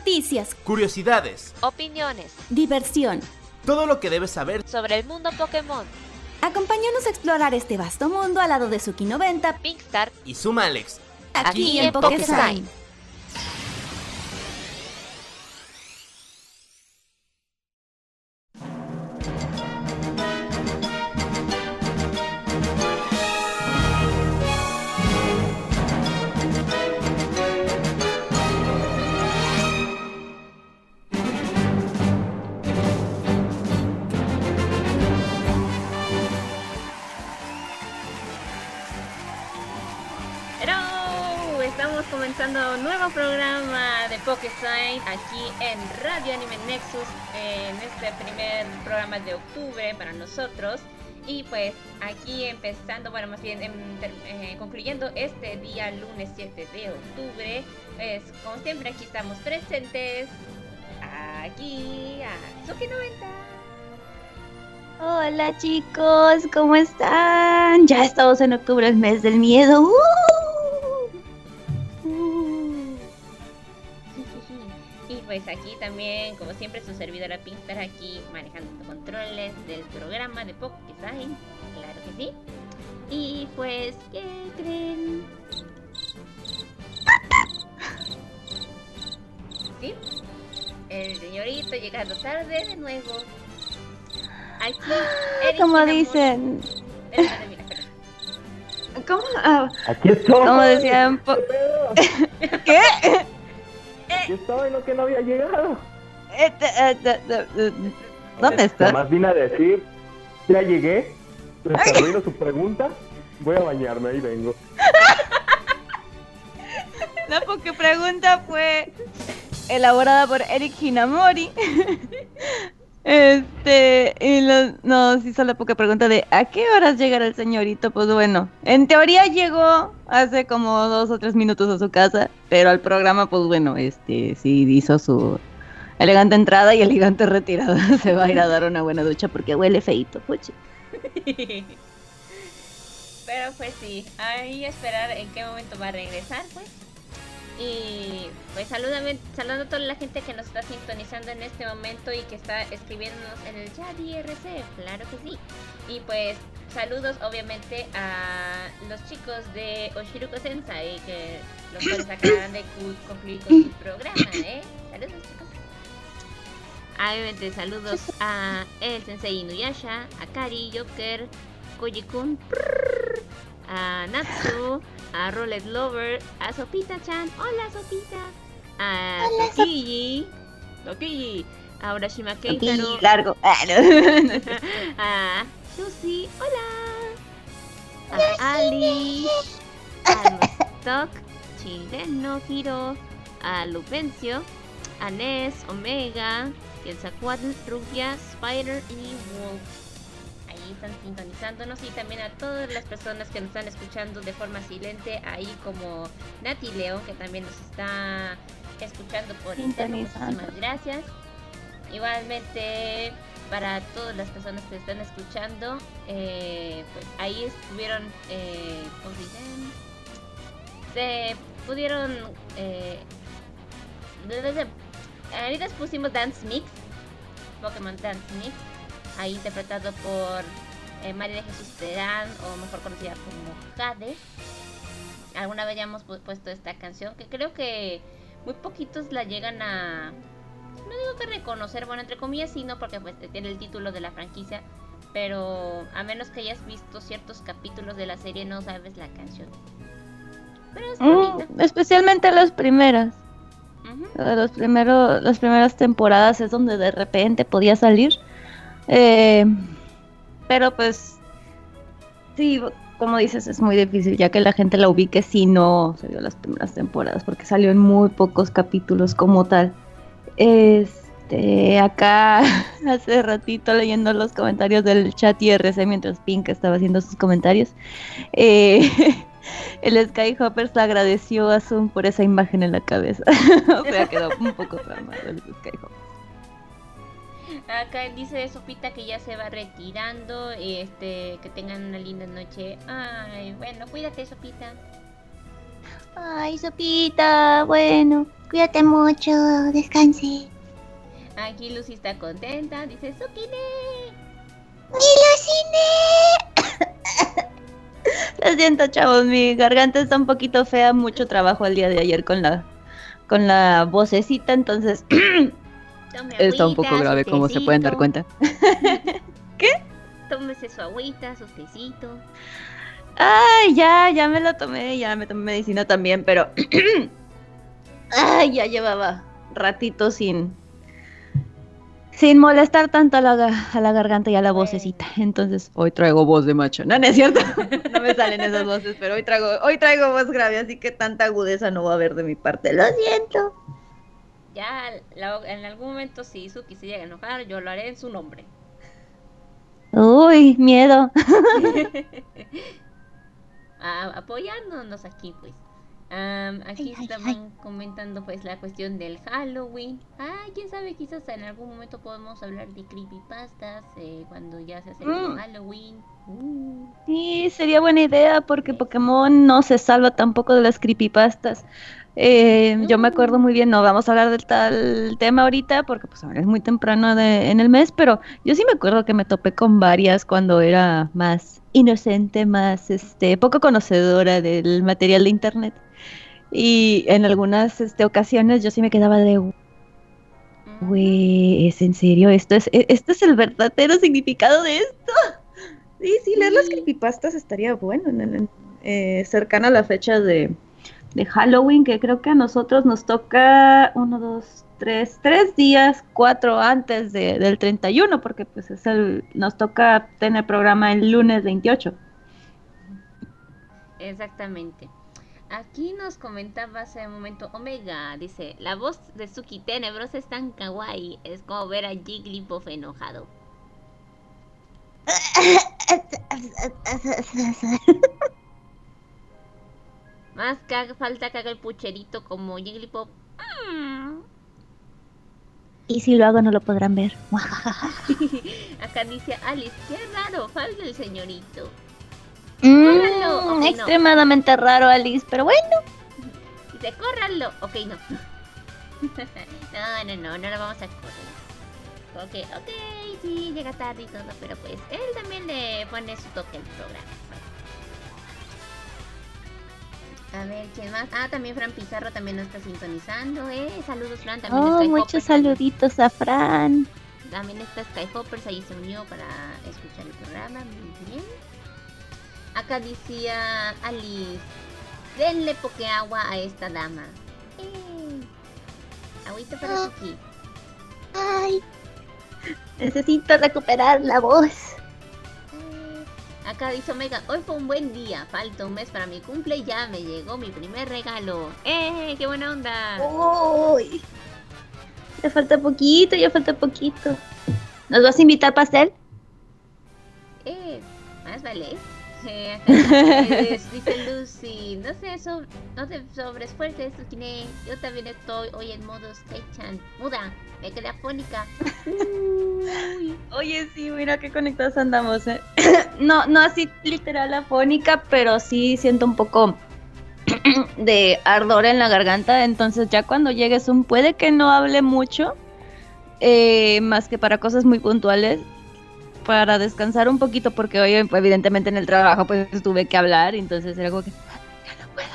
Noticias, curiosidades, opiniones, diversión, todo lo que debes saber sobre el mundo Pokémon. Acompáñanos a explorar este vasto mundo al lado de Suki 90, Pinkstar y Suma Alex. aquí en Pokésign. Estamos comenzando un nuevo programa de Pokésign aquí en Radio Anime Nexus, en este primer programa de octubre para nosotros. Y pues aquí empezando, bueno, más bien concluyendo este día lunes 7 de octubre, pues como siempre aquí estamos presentes, aquí a Suki 90. Hola chicos, ¿cómo están? Ya estamos en octubre, el mes del miedo. Y pues aquí también, como siempre, su servidora Pinkstar aquí manejando los controles del programa de Pokésign, claro que sí. Y pues, ¿qué creen? ¿Sí? El señorito llegando tarde de nuevo. Aquí, Eric como Hinamori. dicen. Espera. ¿Cómo? Aquí estoy. Como decían. ¿Qué? Aquí estoy, lo que no había llegado. ¿Dónde estás? Más vine a decir, ya llegué. Termino su pregunta. Voy a bañarme, ahí vengo. La Poképregunta fue elaborada por Eric Hinamori. Nos hizo la Poképregunta de ¿a qué horas llegará el señorito? Pues bueno, en teoría llegó hace como 2 o 3 minutos a su casa, pero al programa, pues bueno, sí hizo su elegante entrada y elegante retirada. Se va a ir a dar una buena ducha porque huele feíto, puchi. Pero pues sí, ahí esperar en qué momento va a regresar, pues. Y pues saludando a toda la gente que nos está sintonizando en este momento y que está escribiéndonos en el chat IRC, claro que sí. Y pues saludos obviamente a los chicos de Oshiruko Sensei, que los cuales acaban de concluir con su programa, Saludos chicos. Obviamente saludos a el Sensei Inuyasha, a Kari, Joker, Koji-kun, a Natsu, a Rolet Lover, a Sopita-chan, hola Sopita, a Tokiyi, a Urashima Keitaro, largo. a Susi, hola, a Ali, a Mustok, Chileno Hiro, a Lupencio, a Ness, Omega, Quetzalcoatl, Rubia, Spider y Wolf. Ahí están sintonizándonos, y también a todas las personas que nos están escuchando de forma silente, ahí como Nati León, que también nos está escuchando por interno. Muchísimas gracias. Igualmente para todas las personas que están escuchando, pues ahí estuvieron, ¿cómo se dicen? Se pudieron, ahorita pusimos Dance Mix, Pokémon Dance Mix, ahí interpretado por María de Jesús Terán, o mejor conocida como Jade. Alguna vez ya hemos puesto esta canción, que creo que muy poquitos la llegan a, no digo que reconocer, bueno, entre comillas sí, no, porque pues tiene el título de la franquicia, pero a menos que hayas visto ciertos capítulos de la serie no sabes la canción. Pero es bonita. Especialmente las primeras. Uh-huh. Las primeras temporadas es donde de repente podía salir. Pero pues sí, como dices, es muy difícil ya que la gente la ubique si no se vio las primeras temporadas, porque salió en muy pocos capítulos como tal. Acá hace ratito leyendo los comentarios del chat IRC mientras Pink estaba haciendo sus comentarios, el Skyhoppers agradeció a Zoom por esa imagen en la cabeza. O sea, quedó un poco traumado el Skyhoppers. Acá dice Sopita que ya se va retirando, que tengan una linda noche. Ay, bueno, cuídate, Sopita. Ay, Sopita, bueno, cuídate mucho, descanse. Aquí Lucy está contenta, dice ¡Sukine! Lo siento, chavos, mi garganta está un poquito fea, mucho trabajo el día de ayer con la vocecita, entonces Tome está un poco agüita, grave, su como se pueden dar tecito. cuenta. Tómese su agüita, su tecito. Ay, ya me la tomé, ya me tomé medicina también, pero ay, ya llevaba ratito sin molestar tanto a la garganta y a la vocecita. Entonces, hoy traigo voz de macho. No, no es cierto. No me salen esas voces, pero hoy traigo voz grave, así que tanta agudeza no va a haber de mi parte. Lo siento. Ya en algún momento si Suki se llega a enojar, yo lo haré en su nombre. Uy, miedo. Apoyándonos aquí pues. Aquí Ay, estaban comentando pues la cuestión del Halloween. Quién sabe, quizás en algún momento podemos hablar de creepypastas cuando ya se acerque Halloween. Sí, sería buena idea porque Pokémon no se salva tampoco de las creepypastas. Yo me acuerdo muy bien, no vamos a hablar del tal tema ahorita porque pues ahora es muy temprano en el mes, pero yo sí me acuerdo que me topé con varias cuando era más inocente, más poco conocedora del material de internet. Y en algunas ocasiones yo sí me quedaba de güey, ¿es en serio? ¿Esto es el verdadero significado de esto? Sí, leer las creepypastas estaría bueno cercana a la fecha de Halloween, que creo que a nosotros nos toca 1, 2, 3 días, 4 antes del 31, porque pues nos toca tener programa el lunes 28. Exactamente. Aquí nos comentaba hace un momento Omega, dice, la voz de Suki tenebrosa es tan kawaii, es como ver a Jigglypuff enojado. Más falta que haga el pucherito como Jigglypuff. Y si lo hago no lo podrán ver. Acá dice Alice, qué raro, falta el señorito. Córranlo. Ok, extremadamente raro, Alice, pero bueno. Dice, córranlo. Ok, no. No lo vamos a correr. Ok, sí, llega tarde y todo, pero pues él también le pone su toque al programa. A ver, ¿quién más? También Fran Pizarro también nos está sintonizando, Saludos, Fran, también Skyhoppers. Muchos saluditos a Fran. También está Skyhoppers, ahí se unió para escuchar el programa, muy bien. Acá decía Alice, denle pokeagua a esta dama. Agüita para Suki. Ay, necesito recuperar la voz. Acá dice Omega, hoy fue un buen día, falta un mes para mi cumple y ya me llegó mi primer regalo. ¡Qué buena onda! Uy, ya falta poquito. ¿Nos vas a invitar pastel? Más vale. Dice Lucy, no te sobreesfuerces, Tsukine. Yo también estoy hoy en modo Sketchan. Muda, me quedé afónica. Oye, sí, mira qué conectados andamos, No así literal afónica, pero sí siento un poco de ardor en la garganta. Entonces ya cuando llegue Zoom puede que no hable mucho, más que para cosas muy puntuales, para descansar un poquito, porque hoy evidentemente en el trabajo pues tuve que hablar, entonces era como que ya no puedo.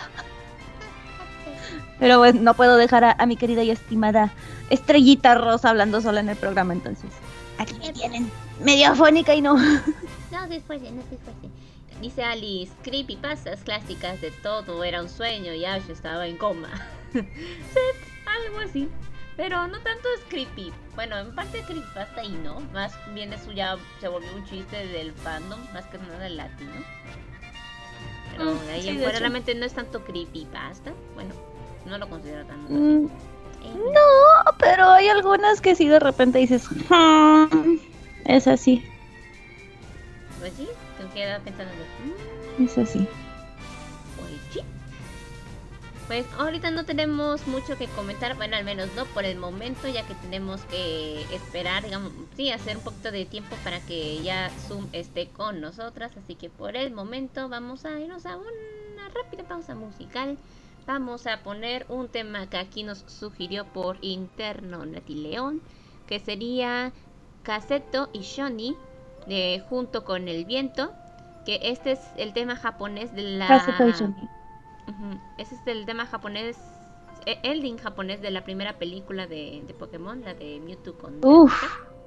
Pero pues no puedo dejar a mi querida y estimada Estrellita Rosa hablando sola en el programa, entonces aquí me tienen medio afónica y no. No se esfuerce. Dice Alice, creepypastas clásicas de todo era un sueño y Ash estaba en coma. Sí, algo así. Pero no tanto es creepy. Bueno, en parte creepypasta y no. Más bien eso ya se volvió un chiste del fandom, más que nada del latino. Pero ahí en fuera realmente no es tanto creepypasta. Bueno, no lo considero tanto así. No, pero hay algunas que sí de repente dices, es así. Pues sí, te quedas pensando Es así. Pues sí. Pues ahorita no tenemos mucho que comentar, bueno, al menos no por el momento, ya que tenemos que esperar, digamos, sí, hacer un poquito de tiempo para que ya Zoom esté con nosotras, así que por el momento vamos a irnos a una rápida pausa musical vamos a poner un tema que aquí nos sugirió por interno Nati León, que sería Kaseto y Shoni de Junto con el Viento, que este es el tema japonés de la... Kaseto y Shoni. Ese es el tema japonés, el ending japonés de la primera película de Pokémon, la de Mewtwo con... Uf.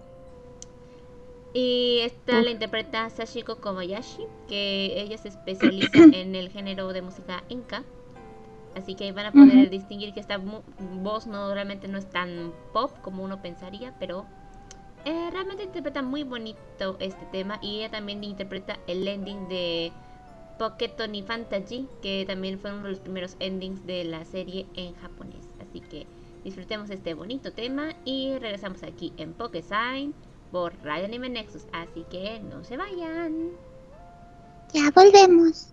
Y esta Uf. la interpreta Sashiko Kobayashi, que ella se especializa en el género de música enka. Así que van a poder distinguir que esta voz realmente no es tan pop como uno pensaría, pero realmente interpreta muy bonito este tema. Y ella también interpreta el ending de Poketoni Fantasy, que también fue uno de los primeros endings de la serie en japonés. Así que disfrutemos este bonito tema y regresamos aquí en Pokesign por Radio Anime Nexus. Así que no se vayan. Ya volvemos.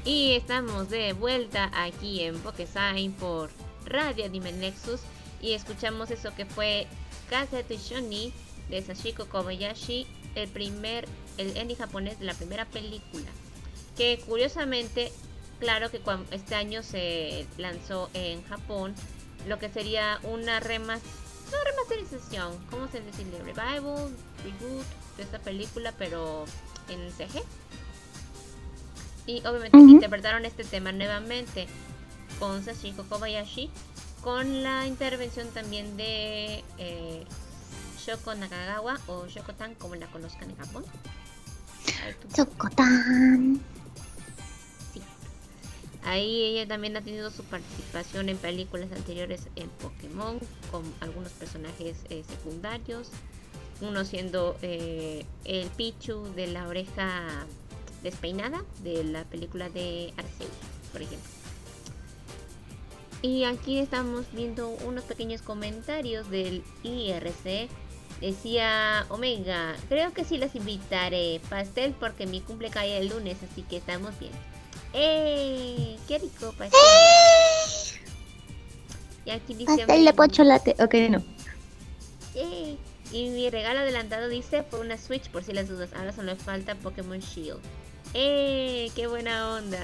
Y estamos de vuelta aquí en Pokesign por Radio Anime Nexus. Y escuchamos eso que fue Kaze to Shoni de Sachiko Kobayashi, el ending japonés de la primera película. Que curiosamente, claro que este año se lanzó en Japón lo que sería una remasterización, ¿cómo se dice? Revival, reboot de esta película, pero en CG. Y obviamente interpretaron este tema nuevamente con Sachiko Kobayashi, con la intervención también de Shoko Nakagawa o Shoko-tan, como la conozcan en Japón. Shoko-tan. Sí. Ahí ella también ha tenido su participación en películas anteriores en Pokémon, con algunos personajes secundarios, uno siendo el Pichu de la oreja despeinada de la película de Arceus, por ejemplo. Y aquí estamos viendo unos pequeños comentarios del IRC. Decía Omega, creo que sí las invitaré. Pastel porque mi cumple cae el lunes, así que estamos bien. ¡Qué rico pastel! Y aquí dice Pastel de pocholate. Ok, no. Y mi regalo adelantado dice por una Switch por si las dudas. Ahora solo le falta Pokémon Shield. ¡Qué buena onda!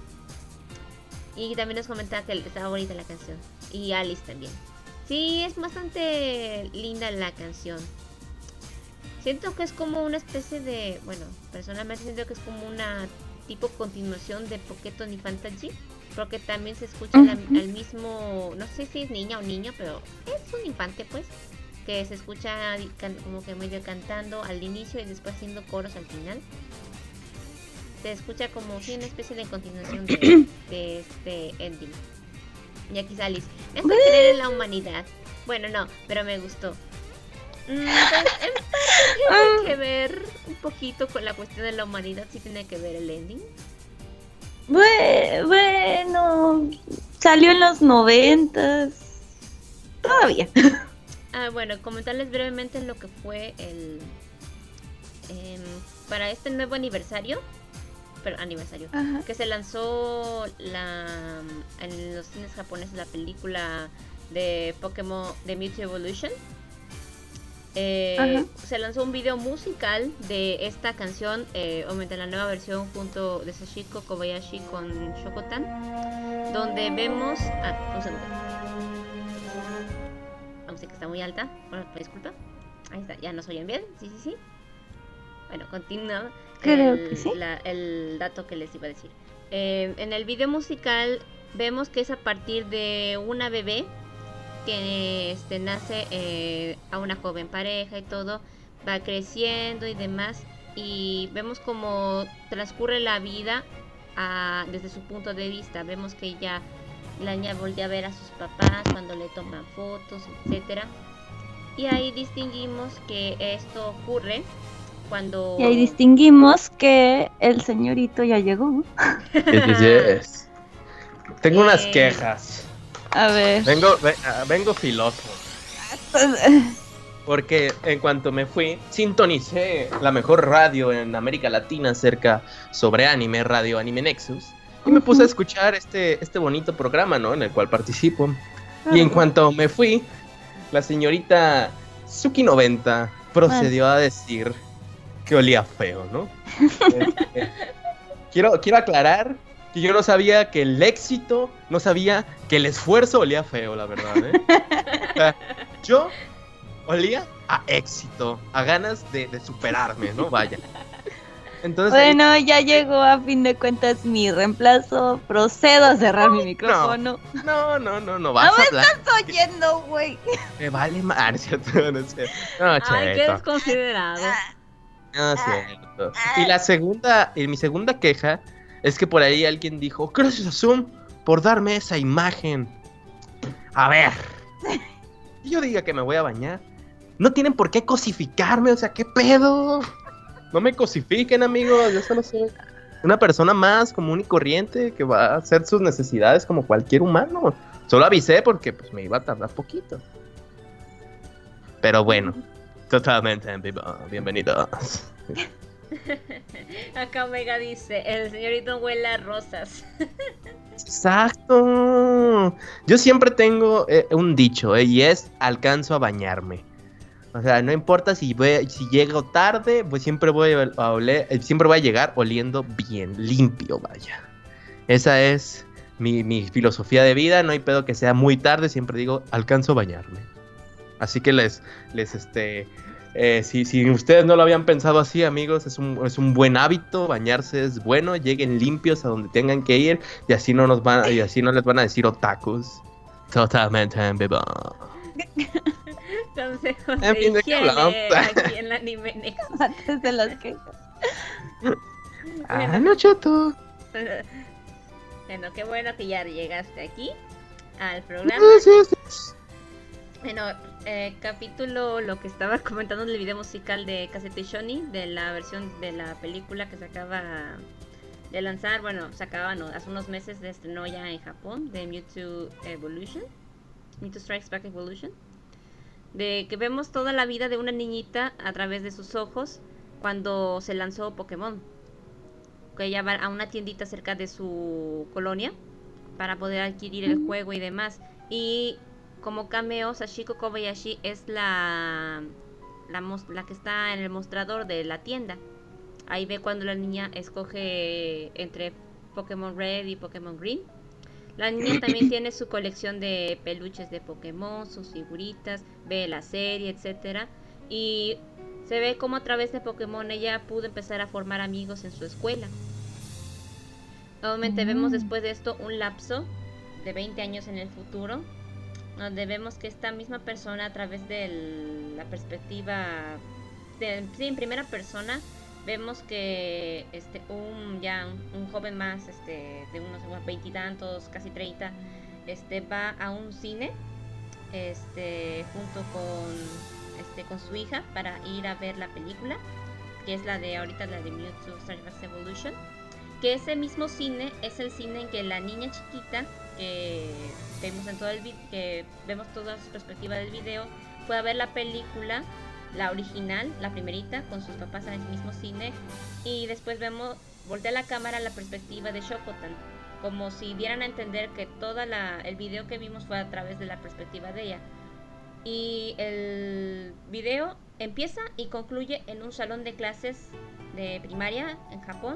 Y también nos comentaba que estaba bonita la canción. Y Alice también. Sí, es bastante linda la canción. Siento que es como una especie de... Bueno, personalmente siento que es como una tipo continuación de Pokémon y Fantasy. Porque también se escucha al mismo... No sé si es niña o niño, pero es un infante pues. Que se escucha como que medio cantando al inicio y después haciendo coros al final. Se escucha como si una especie de continuación de este ending. Y aquí Alice, me hace creer en la humanidad. Bueno, no, pero me gustó. Entonces, en parte tiene que ver un poquito con la cuestión de la humanidad. Sí tiene que ver el ending. Bueno, salió en los 90s. Todavía. Bueno, comentarles brevemente lo que fue el... para este nuevo aniversario. Ajá. Que se lanzó en los cines japoneses la película de Pokémon de Mewtwo Evolution. Se lanzó un video musical de esta canción, obviamente la nueva versión junto de Sachiko Kobayashi con Shoko-tan, donde vemos un segundo. La música está muy alta, bueno, disculpa. Ahí está, ya nos oyen bien. Sí. Bueno, continúa. Creo que sí. El dato que les iba a decir. En el video musical vemos que es a partir de una bebé que nace a una joven pareja y todo, va creciendo y demás, y vemos como transcurre la vida desde su punto de vista. Vemos que la niña voltea a ver a sus papás cuando le toman fotos, etcétera, y ahí distinguimos que esto ocurre cuando... Y ahí distinguimos que el señorito ya llegó. Yes. Tengo unas quejas. A ver. Vengo filoso. Porque en cuanto me fui, sintonicé la mejor radio en América Latina sobre anime, Radio Anime Nexus. Y me puse a escuchar este bonito programa, ¿no? En el cual participo. Y en cuanto me fui, la señorita Suki90 procedió a decir que olía feo, ¿no? Quiero aclarar que yo no sabía que el éxito, no sabía que el esfuerzo olía feo, la verdad, ¿eh? O sea, yo olía a éxito, a ganas de superarme, ¿no? Vaya. Entonces, bueno, ya llegó a fin de cuentas mi reemplazo. Procedo a cerrar mi micrófono. No vas a hablar. No me estás oyendo, güey. Me vale más, ¿cierto? No es cierto. No, ay, qué desconsiderado. No es cierto. Y mi segunda queja es que por ahí alguien dijo, gracias a Zoom por darme esa imagen. A ver, si yo diga que me voy a bañar, no tienen por qué cosificarme, o sea, ¿qué pedo? No me cosifiquen, amigos, yo solo soy una persona más común y corriente que va a hacer sus necesidades como cualquier humano. Solo avisé porque pues me iba a tardar poquito. Pero bueno, totalmente en vivo, bienvenidos. Acá Omega dice, el señorito huele a rosas. Exacto. Yo siempre tengo un dicho, y es alcanzo a bañarme. O sea, no importa si llego tarde, pues siempre voy a oler, siempre voy a llegar oliendo bien, limpio, vaya. Esa es mi filosofía de vida, no hay pedo que sea muy tarde, siempre digo, alcanzo a bañarme. Así que si ustedes no lo habían pensado así, amigos, es un buen hábito, bañarse es bueno, lleguen limpios a donde tengan que ir, y así no les van a decir otakus. Totalmente en vivo. Consejos En fin, de ¿de qué higiene hablamos? aquí en la Anime Nexus. Antes de las quejas. No, chato. Bueno, qué bueno que ya llegaste aquí al programa. Bueno, capítulo, lo que estaba comentando en el video musical de Casete Shoni, de la versión de la película que se acaba de lanzar, hace unos meses se estrenó ya en Japón, de Mewtwo Strikes Back Evolution, de que vemos toda la vida de una niñita a través de sus ojos cuando se lanzó Pokémon, que ella va a una tiendita cerca de su colonia para poder adquirir el juego y demás, y como cameo, Sachiko Kobayashi es la que está en el mostrador de la tienda. Ahí ve cuando la niña escoge entre Pokémon Red y Pokémon Green. La niña también tiene su colección de peluches de Pokémon, sus figuritas, ve la serie, etcétera, y se ve como a través de Pokémon ella pudo empezar a formar amigos en su escuela. Nuevamente vemos después de esto un lapso de 20 años en el futuro, donde vemos que esta misma persona, a través de la perspectiva en primera persona, vemos que un joven más de unos 20 y tantos, casi 30, va a un cine junto con su hija para ir a ver la película, que es la de Mewtwo Strikes Back Evolution, que ese mismo cine es el cine en que la niña chiquita que vemos en todo que vemos toda su perspectiva del video, fue a ver la película, la original, la primerita, con sus papás en el mismo cine, y después voltea la cámara a la perspectiva de Shokotan, como si dieran a entender que el video que vimos fue a través de la perspectiva de ella. Y el video empieza y concluye en un salón de clases de primaria en Japón.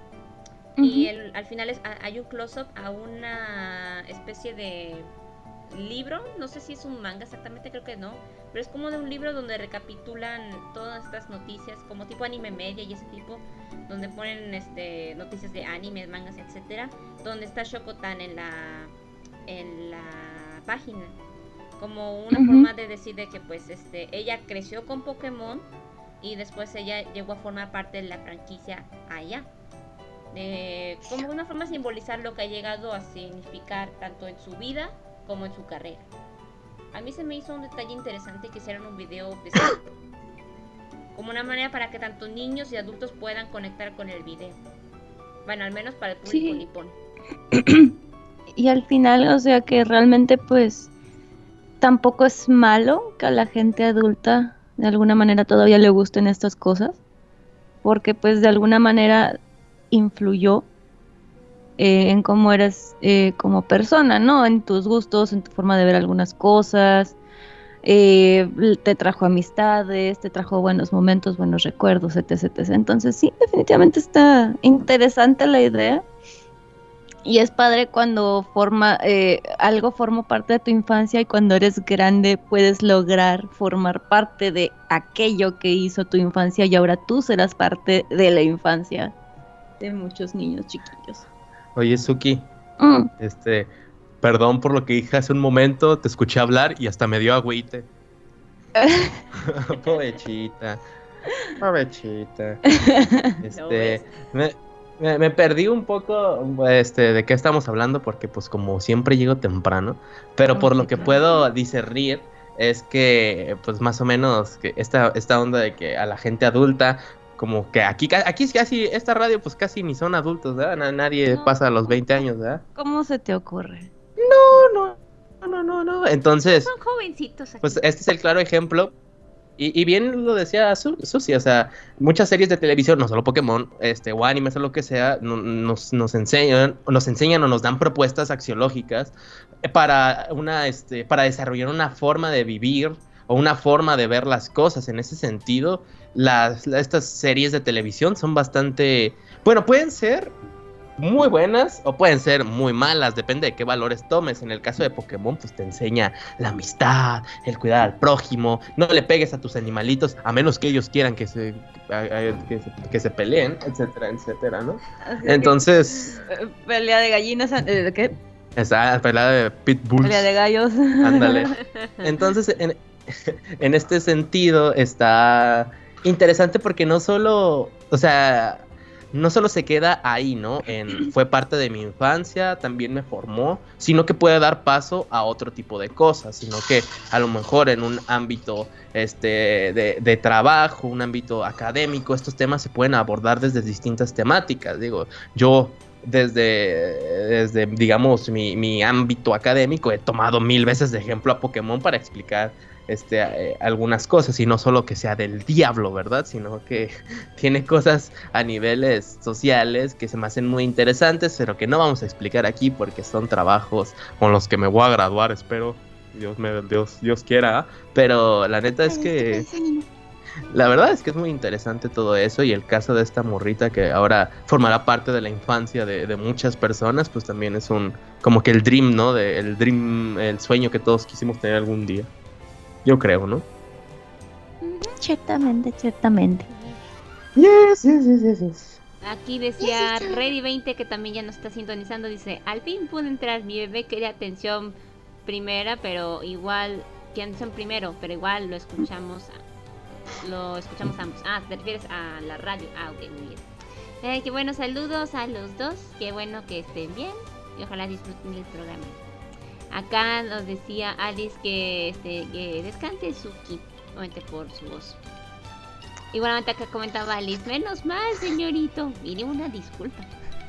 Y al final hay un close-up a una especie de libro, no sé si es un manga exactamente, creo que no, pero es como de un libro donde recapitulan todas estas noticias, como tipo anime media y ese tipo, donde ponen noticias de animes, mangas, etcétera, donde está Shokotan en la página, como una forma de decir de que pues ella creció con Pokémon y después ella llegó a formar parte de la franquicia allá. Como una forma de simbolizar lo que ha llegado a significar tanto en su vida como en su carrera. A mí se me hizo un detalle interesante que hicieron un video de esto, como una manera para que tanto niños y adultos puedan conectar con el video. Bueno, al menos para el público nipón. Y al final, o sea que realmente pues tampoco es malo que a la gente adulta de alguna manera todavía le gusten estas cosas, porque pues de alguna manera influyó en cómo eres como persona, ¿no? En tus gustos, en tu forma de ver algunas cosas, te trajo amistades, te trajo buenos momentos, buenos recuerdos, etc. Entonces sí, definitivamente está interesante la idea. Y es padre cuando algo forma parte de tu infancia y cuando eres grande puedes lograr formar parte de aquello que hizo tu infancia y ahora tú serás parte de la infancia de muchos niños chiquillos. Oye, Suki, perdón por lo que dije hace un momento, te escuché hablar y hasta me dio agüite. Pobrecita. Me perdí un poco de qué estamos hablando porque pues como siempre llego temprano, pero por lo que puedo discernir es que pues más o menos que esta onda de que a la gente adulta, como que aquí casi esta radio pues casi ni son adultos, ¿verdad? Nadie pasa los 20 años, ¿verdad? ¿Cómo se te ocurre? No. Entonces, son jovencitos aquí. Pues este es el claro ejemplo Y bien lo decía Susi, o sea, muchas series de televisión, no solo Pokémon, o animes o lo que sea, nos enseñan o nos dan propuestas axiológicas para para desarrollar una forma de vivir o una forma de ver las cosas. En ese sentido, estas series de televisión son bastante, bueno, pueden ser muy buenas o pueden ser muy malas, depende de qué valores tomes. En el caso de Pokémon, pues te enseña la amistad, el cuidar al prójimo, no le pegues a tus animalitos a menos que ellos quieran que se peleen, etcétera, etcétera, ¿no? Entonces, pelea de gallinas, ¿qué? Esa pelea de pitbulls. Pelea de gallos. Ándale. Entonces, en este sentido está interesante porque no solo se queda ahí, ¿no? Fue parte de mi infancia, también me formó, sino que puede dar paso a otro tipo de cosas, sino que a lo mejor en un ámbito de trabajo, un ámbito académico, estos temas se pueden abordar desde distintas temáticas. Digo, yo desde digamos, mi ámbito académico he tomado 1000 veces de ejemplo a Pokémon para explicar algunas cosas, y no solo que sea del diablo, ¿verdad? Sino que tiene cosas a niveles sociales que se me hacen muy interesantes, pero que no vamos a explicar aquí porque son trabajos con los que me voy a graduar, espero, Dios quiera, pero la neta es que la verdad es que es muy interesante todo eso, y el caso de esta morrita que ahora formará parte de la infancia de muchas personas, pues también es como que el dream, ¿no? El sueño que todos quisimos tener algún día. Yo creo, ¿no? Ciertamente. Yes. Aquí decía Ready20, que también ya nos está sintonizando, dice: al fin pude entrar, mi bebé quería atención primera, pero igual, que atención primero, pero igual lo escuchamos ambos. Ah, te refieres a la radio. Ah, ok, muy bien. Qué bueno, saludos a los dos, qué bueno que estén bien y ojalá disfruten el programa. Acá nos decía Alice que descanse Suki, obviamente por su voz. Igualmente acá comentaba Alice: menos mal, señorito, mire, una disculpa.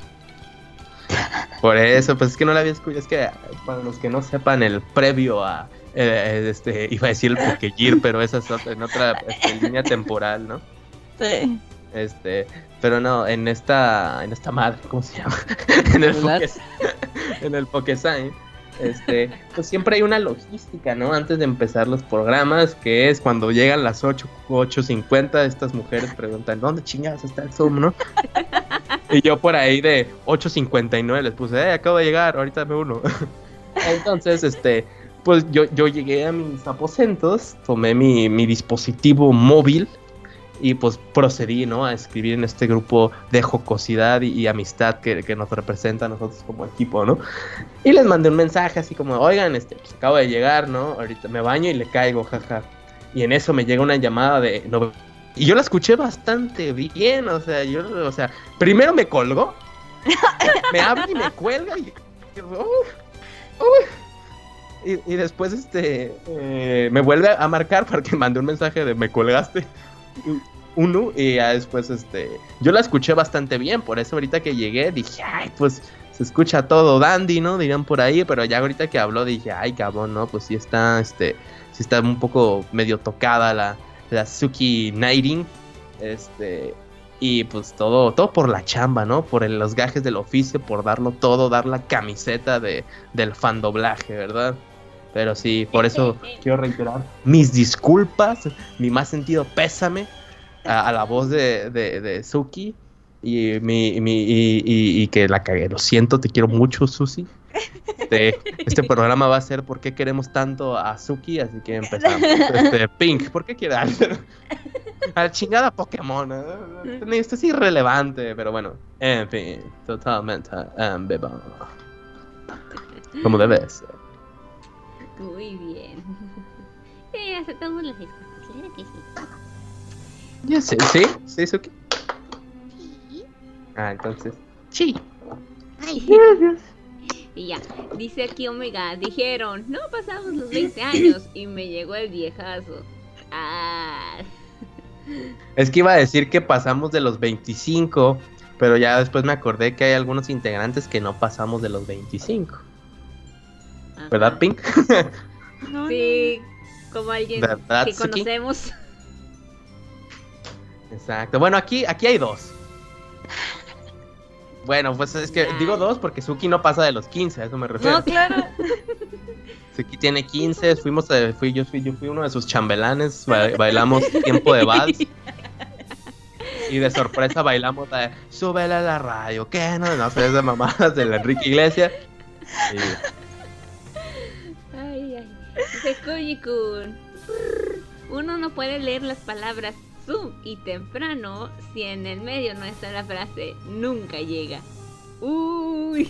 Por eso, pues es que no la había escuchado. Es que para los que no sepan, el previo a iba a decir el Pokégear, pero esa es en otra línea temporal, ¿no? Sí. Pero no, en esta madre, ¿cómo se llama? en el Pokésign. Pues siempre hay una logística, ¿no? Antes de empezar los programas, que es cuando llegan las 8:50, estas mujeres preguntan: ¿dónde chingados está el Zoom, no? Y yo por ahí de 8:59 les puse: acabo de llegar, ahorita me uno. Entonces, pues yo llegué a mis aposentos, tomé mi dispositivo móvil y pues procedí, ¿no? A escribir en este grupo de jocosidad y amistad que nos representa a nosotros como equipo, ¿no? Y les mandé un mensaje así como: oigan, pues acabo de llegar, ¿no? Ahorita me baño y le caigo, jaja. Y en eso me llega una llamada y yo la escuché bastante bien, o sea, primero me colgó, me abre y me cuelga y después me vuelve a marcar porque mandé un mensaje de: me colgaste. Y ya después yo la escuché bastante bien, por eso ahorita que llegué dije: ay, pues se escucha todo dandy, ¿no? Dirían por ahí, pero ya ahorita que habló dije: ay, cabrón, no, pues sí está un poco medio tocada la Suki Nighting, y pues todo por la chamba, ¿no? Por los gajes del oficio, por darlo todo, dar la camiseta del fandoblaje, ¿verdad? Pero sí, por eso quiero reiterar mis disculpas, mi más sentido pésame a la voz de Suki y que la cagué. Lo siento, te quiero mucho, Susi. Este programa va a ser ¿por qué queremos tanto a Suki? Así que empezamos. Pink, ¿por qué quieres? A la chingada Pokémon. Esto es irrelevante, pero bueno. En fin, totalmente beba. Como debe ser. Muy bien. Aceptamos las disculpas, claro que sí. Ya sé, ¿sí, Suki? Sí. Ah, entonces. Sí. Ay, y ya, dice aquí Omega: dijeron, no pasamos los 20 años y me llegó el viejazo. Ah. Es que iba a decir que pasamos de los 25, pero ya después me acordé que hay algunos integrantes que no pasamos de los 25. ¿Verdad, Pink? Sí, como alguien que conocemos. Exacto. Bueno, aquí hay dos. Bueno, pues es que digo dos porque Suki no pasa de los 15, a eso me refiero. No, claro. Suki tiene 15, yo fui uno de sus chambelanes, bailamos tiempo de vals. Y de sorpresa bailamos súbele a la radio, ¿qué? No sé, esas mamadas de la Enrique Iglesias. Ay. Dice Koji-kun. Uno no puede leer las palabras Zoom y temprano si en el medio no está la frase nunca llega. Uy.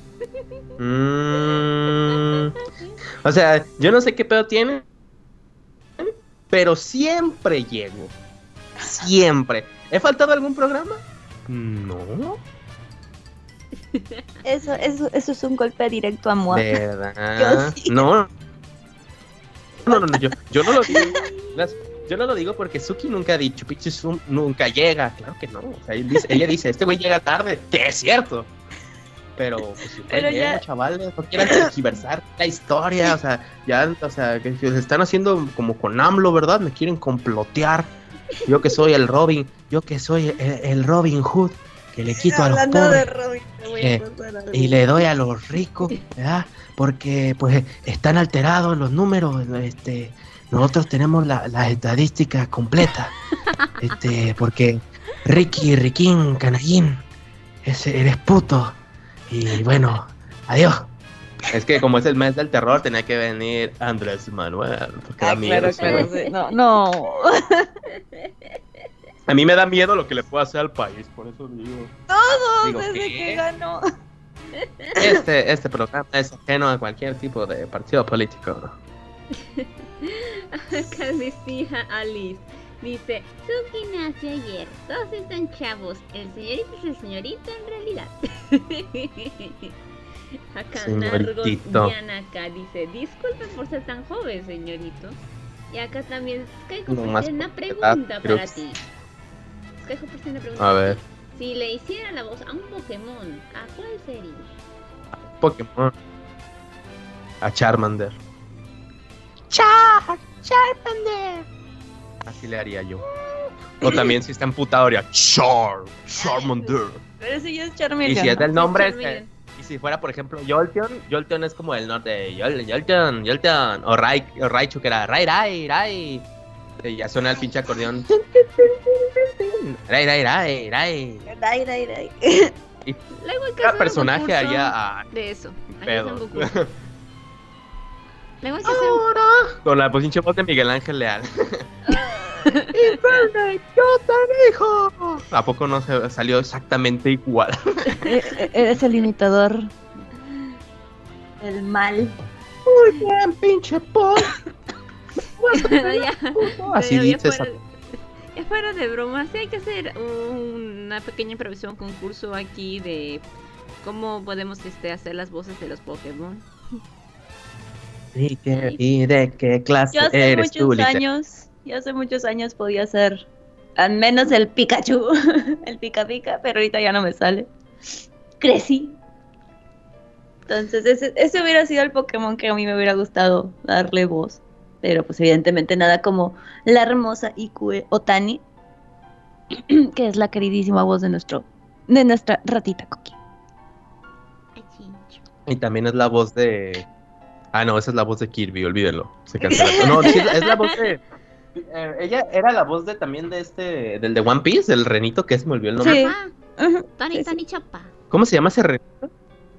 O sea, yo no sé qué pedo tiene, pero siempre llego. Siempre. ¿He faltado algún programa? No. Eso es un golpe directo a Moa. ¿Verdad? Yo sí. No, yo no lo digo. Yo no lo digo porque Suki nunca ha dicho, pinche Zoom nunca llega. Claro que no. O sea, ella dice, este güey llega tarde. Que es cierto. Pero, pues, si Pero llego, ya... chavales, no quieran tergiversar la historia. O sea, que se están haciendo como con AMLO, ¿verdad? Me quieren complotear. Yo que soy el Robin Hood, que le quito a los pobres y le doy a los ricos, ¿verdad? Porque pues están alterados los números, nosotros tenemos la estadística completa, porque Riquín, Canallín, eres puto, y bueno, adiós. Es que como es el mes del terror, tenía que venir Andrés Manuel, porque da miedo. Claro, sí. No. A mí me da miedo lo que le pueda hacer al país, por eso digo. Todos desde que ganó. Este programa es ajeno a cualquier tipo de partido político. Acá decía Alice. Dice, Suki nació ayer, todos están chavos, el señorito es el señorito en realidad. Acá Nargo Yanaka dice, disculpe por ser tan joven, señorito. Y acá también Skyhoppers tiene una pregunta para ti. Skyhoppers tiene una pregunta. A ver. Si le hiciera la voz a un Pokémon, ¿a cuál sería? Pokémon. A Charmander. Charmander. Así le haría yo. O también si está emputado haría Charmander. Pero si ya es Charmeleon. Y si es del nombre, Charmeleon. y si fuera por ejemplo Jolteon es como el norte, Jolteon, o Raichu que era Rai. Y ya suena el pinche acordeón. Rai. Y Luego hay que cada hacer un personaje concurso haría de eso. pedo. Luego hay que hacer Con la pinche voz de Miguel Ángel Leal. ¿A poco no se salió exactamente igual? Eres el imitador. El mal. Muy bien, pinche Paul. Así ya dices. fuera de broma, sí hay que hacer una pequeña improvisación, concurso aquí de cómo podemos hacer las voces de los Pokémon. ¿Y de qué clase Yo hace eres tú, hace muchos años podía hacer al menos el Pikachu, el Pica Pica, pero ahorita ya no me sale. Crecí. Entonces ese hubiera sido el Pokémon que a mí me hubiera gustado darle voz. Pero pues evidentemente nada como la hermosa Ikue Otani, que es la queridísima voz de nuestra ratita Cookie. Y también es la voz de... Ah, no, esa es la voz de Kirby, olvídelo. Se cancela. No, sí, es la voz de... ella era la voz también de del de One Piece, del renito, que se me olvidó el nombre. Sí. Tony Choppa. ¿Cómo se llama ese renito?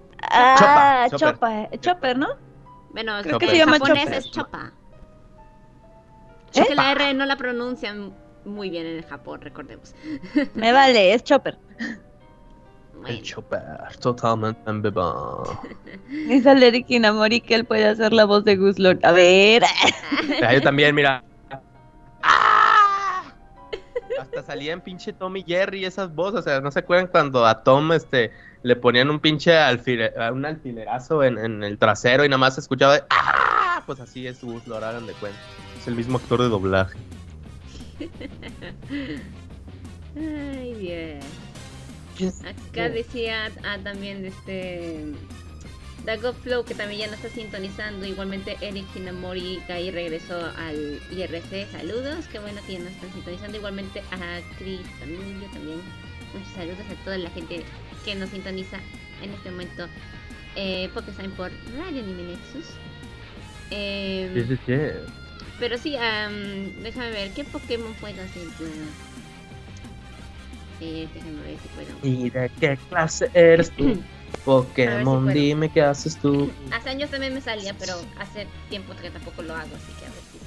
Chopper, ¿no? Bueno, Creo que que se llama en japonés Chopper. es Choppa. ¿Eh? Que la R no la pronuncian muy bien en el Japón, recordemos. Me vale, es Chopper. El Chopper, totalmente en beba. Es el de Ricky Namori que él puede hacer la voz de Guzlord. A ver. Yo también, mira. ¡Ah! Hasta salía en pinche Tom y Jerry esas voces. O sea, ¿no se acuerdan cuando a Tom le ponían un pinche un alfilerazo en el trasero y nada más se escuchaba de ¡ah! Pues así es Guzlord, hagan de cuenta. Es el mismo actor de doblaje. Ay, bien. Acá decía también Dago Flow, que también ya nos está sintonizando. Igualmente Eric Hinamori Gai regresó al IRC. Saludos, qué bueno que ya nos están sintonizando. Igualmente a Chris Tanulio también. Muchos saludos a toda la gente que nos sintoniza en este momento. Pokesign por Radio Anime Nexus. Pero sí, déjame ver, ¿qué Pokémon puedo hacer? Déjame ver si puedo. ¿Y de qué clase eres tú? Pokémon, puedo. dime qué haces tú. Hace años también me salía, pero hace tiempo que tampoco lo hago, así que a ver si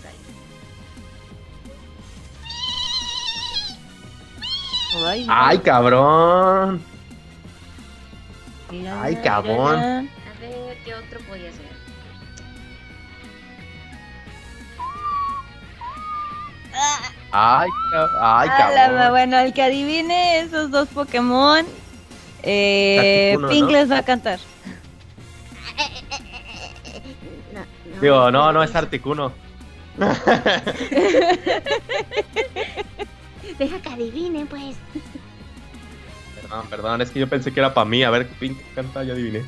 sale. Ay, ¡Ay, cabrón! mira, ¡Ay, mira, cabrón! mira. A ver, ¿qué otro podía hacer? ¡Ay, cabrón! Bueno, el que adivine esos dos Pokémon, Articuno, Pink ¿no? les va a cantar. Digo, no es Articuno. Deja que adivinen, pues. Perdón, es que yo pensé que era para mí. A ver, Pink canta, ya adiviné.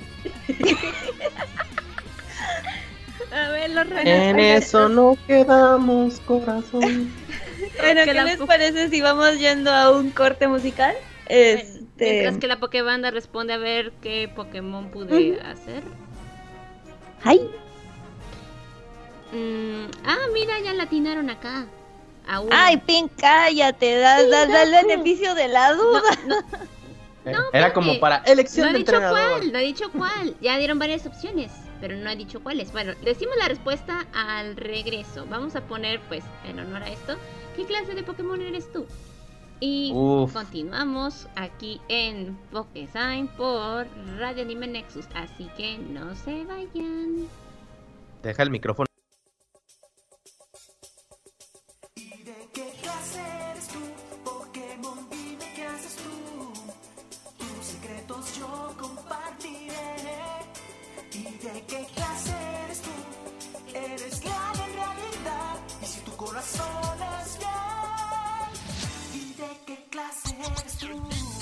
A ver, los En eso no quedamos, corazón. Bueno, Que ¿qué la les pu- parece si vamos yendo a un corte musical? Mientras que la Pokébanda responde a ver qué Pokémon pude hacer. ¡Ay! Mira, ya latinaron acá. A uno. ¡Ay, Pink, cállate! Da el beneficio de la duda. Era como para elección No ha de dicho entrenador. cuál, no ha dicho cuál. Ya dieron varias opciones, pero no ha dicho cuáles. Bueno, decimos la respuesta al regreso. Vamos a poner, pues, en honor a esto, ¿qué clase de Pokémon eres tú? Y continuamos aquí en Pokesign por Radio Anime Nexus. Así que no se vayan. Deja el micrófono. ¿Qué clase eres tú? Pokémon, dime qué haces tú. Tus secretos yo compartiré. ¿Y de qué clase eres tú? Eres real en realidad. Y si tu corazón es real. ¿Y de qué clase eres tú?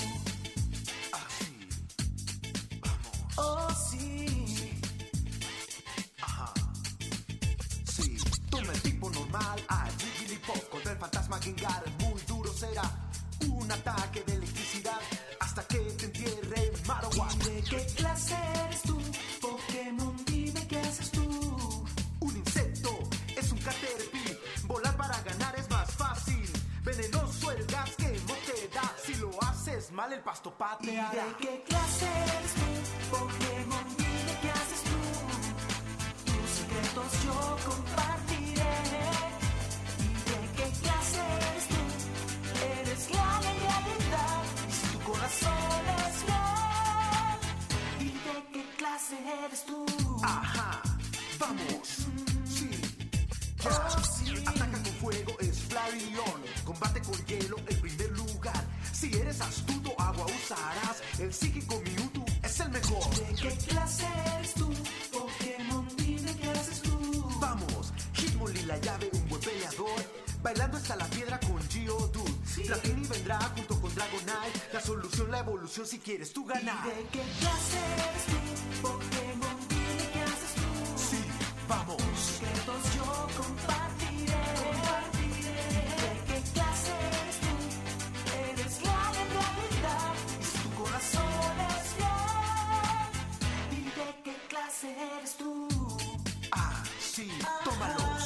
Así. Vamos. Oh, sí. Ajá. Sí, toma el tipo normal, allí poco del fantasma Gengar, muy duro será un ataque de electricidad hasta que te entierre Marowak. ¿De qué clase eres tú? Pokémon, dime qué haces tú. Un insecto, es un Caterpie, volar para ganar es más fácil. Venenoso el gas que no te da, si lo haces mal el pasto pateará. ¿De qué clase eres tú? Pokémon, dime qué haces tú. Tus secretos yo compartiré. ¿Y de qué clase eres tú? Eres real en realidad. Y si tu corazón es real. ¿Y de qué clase eres tú? Ajá, vamos. Sí, ya. Sí. Ataca con fuego, es Flareon. Combate con hielo, en primer lugar. Si eres astuto, agua usarás. El psíquico Mewtwo es el mejor. ¿De qué clase eres tú? Pokémon, dime qué haces tú. Vamos, Hitmonlee la llave, un buen peleador. Bailando está la piedra con Geodude. Sí. Dratini vendrá junto con Dragonite. La solución, la evolución, si quieres tú ganar. ¿De qué clase eres tú? Pokémon, dime qué haces tú. Sí, vamos. Tus secretos yo compartiré. ¿De qué clase eres tú? Eres real en realidad. Y si tu corazón es real. ¿Y de qué clase eres tú? Ah, sí, tómalos.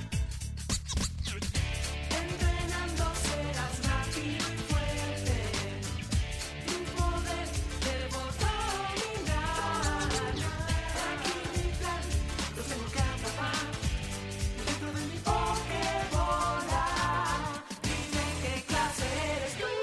Entrenando serás rápido y fuerte. Tu poder debo dominar. Aquí mi plan, lo tengo que atrapar. Dentro de mi Pokébola. Dime qué clase eres tú.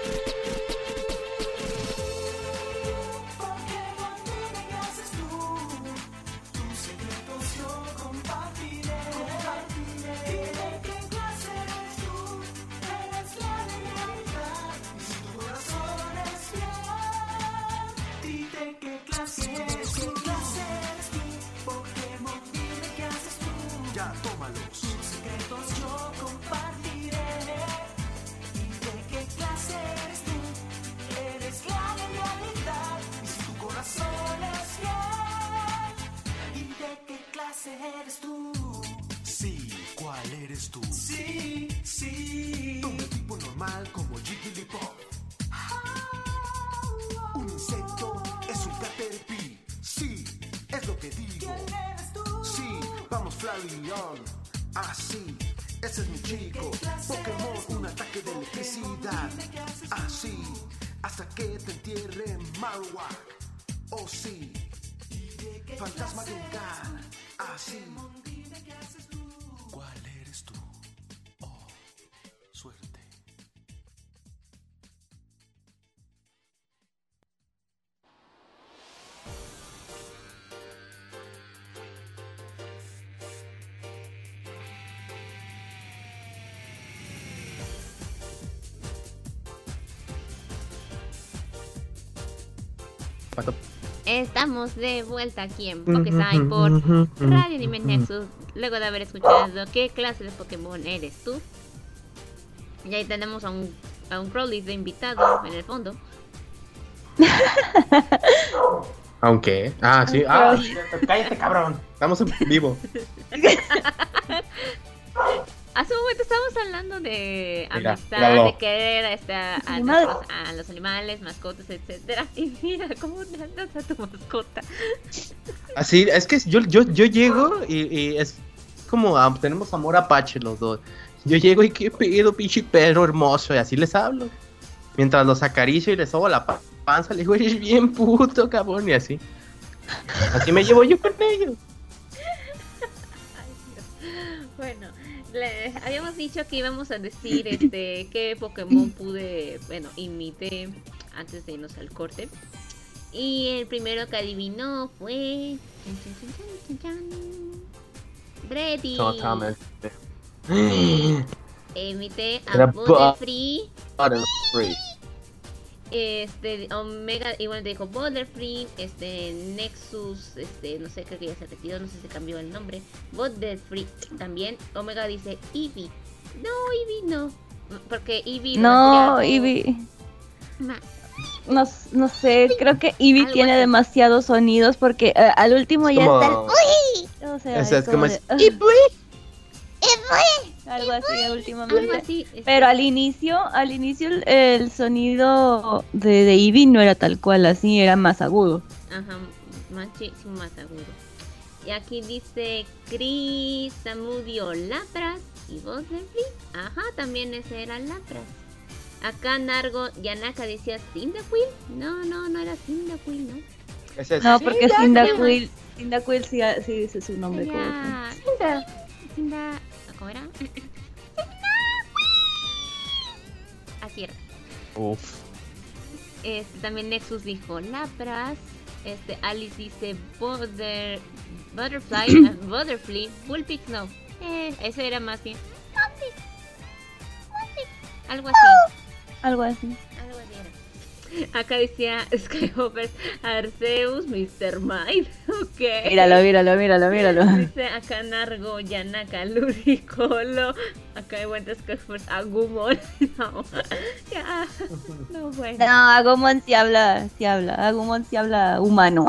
Pokémon, dime qué haces tú. Tus secretos yo compartiré. Dime qué clase eres tú. Eres la realidad. Y si tu corazón es real. Dime qué clase eres tú. Pokémon, dime qué haces tú. Ya, tómalos. Tus secretos yo compartiré. ¿Y de qué clase eres tú? Eres real en realidad. Y si tu corazón es real. eres tú. Sí, sí. Un tipo normal como Jigglypuff. Un insecto es un caterpie. Sí, es lo que digo. Sí, vamos Flareon. Así, ese es mi chico. Pokémon, un ataque de electricidad. Así, hasta que te entierre Marowak. Oh sí, fantasma de un car. Así. ¿Cuál eres tú? Oh, suerte. Estamos de vuelta aquí en Pokésai por Radio Anime Nexus. Luego de haber escuchado qué clase de Pokémon eres tú. Y ahí tenemos a un Crowley de invitado en el fondo. Aunque. Ah, sí. Ah, cállate, cabrón. Estamos en vivo. Hace un momento estábamos hablando de Mira, amistad, míralo. de querer a los animales, mascotas, etcétera. Y mira cómo tratas a tu mascota. Así, es que yo llego y es como tenemos amor apache los dos. Yo llego y qué pedo, pinche perro hermoso, y así les hablo. Mientras los acaricio y les sobo la panza, les digo, eres bien puto, cabrón, y así. Así me llevo yo con ellos. Ay, Dios. Bueno, habíamos dicho que íbamos a decir qué Pokémon imité antes de irnos al corte. Y el primero que adivinó fue Brady. Imité a Era Butterfree. Butterfree. Omega igual dijo Butterfree, Nexus, no sé, creo que ya se retiró, no sé si cambió el nombre. Butterfree también. Omega dice Eevee. No, Eevee no. Porque Eevee No, Eevee. No sé, creo que Eevee Algo tiene así. demasiados sonidos porque al último ya Como- está el ¡uy! O sea, Es como es- algo así Algo últimamente. así. Pero al inicio el sonido de Eevee no era tal cual, así era más agudo. Ajá, muchísimo más agudo. Y aquí dice Chris Samudio Lapras y Butterfree. Ajá, también ese era Lapras. Acá Nargo Yanaka decía Cyndaquil. No era Cyndaquil, ¿no? Ese es- No, porque ya, Cyndaquil sí dice su nombre. Ya. Cinda... ¿Cómo era? Así era. Uf. También Nexus dijo Lapras. Alice dice Butterfly, Butterfly, Bullpix no. Ese era más bien. Algo así. Algo así. Algo así era. Acá decía Skyhopper Arceus, Mr. Mind. Ok. Míralo. Dice acá Nargo, Yanaka, Ludicolo. Acá hay buenas Skyhopper Agumon. No. Ya. No, bueno. No, Agumon sí habla. Agumon sí habla humano.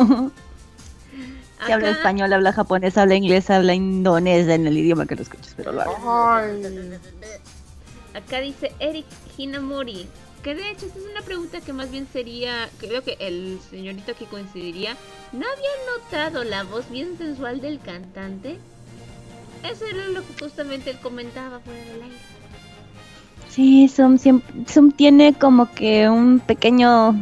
Sí habla Acá- español, habla japonés, habla inglés, habla indonés en el idioma que lo escuches, pero lo habla. Acá dice Eric Hinamori, que de hecho esta es una pregunta que más bien sería, creo que el señorito aquí coincidiría. ¿No habían notado la voz bien sensual del cantante? Eso era lo que justamente él comentaba fuera del aire. Sí, Sum tiene como que un pequeño...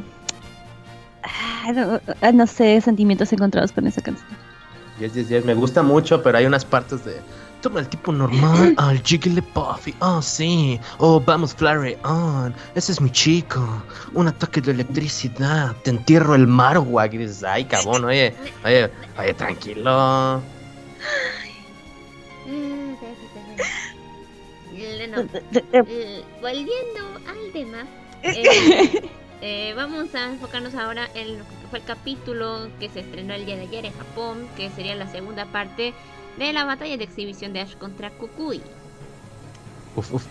no sé, sentimientos encontrados con esa canción. 10, me gusta mucho, pero hay unas partes de... Toma el tipo normal al Jigglypuff. Sí. Oh, vamos, Flareon. Ese es mi chico. Un ataque de electricidad. Te entierro el Marowak. Y dices, ay, cabrón, oye, tranquilo. No, volviendo al tema, vamos a enfocarnos ahora en lo que fue el capítulo que se estrenó el día de ayer en Japón, que sería la segunda parte de la batalla de exhibición de Ash contra Kukui. Uf.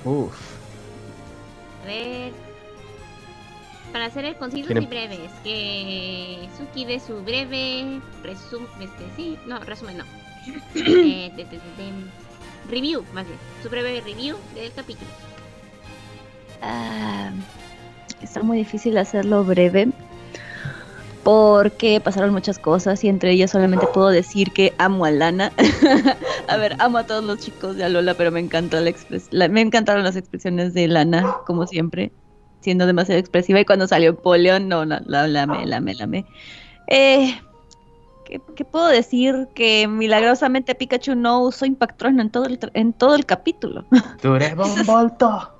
A ver, para hacer el concisos Tiene- y breves, que Suki de su breve resumen, resumen no. review, más bien, su breve review del capítulo. Está muy difícil hacerlo breve porque pasaron muchas cosas y entre ellas solamente puedo decir que amo a Lana. A ver, amo a todos los chicos de Alola, pero me encantó me encantaron las expresiones de Lana, como siempre, siendo demasiado expresiva, y cuando salió Empoleon, no, la amé. ¿Qué puedo decir? Que milagrosamente Pikachu no usó Impactrueno en todo el capítulo. Volto.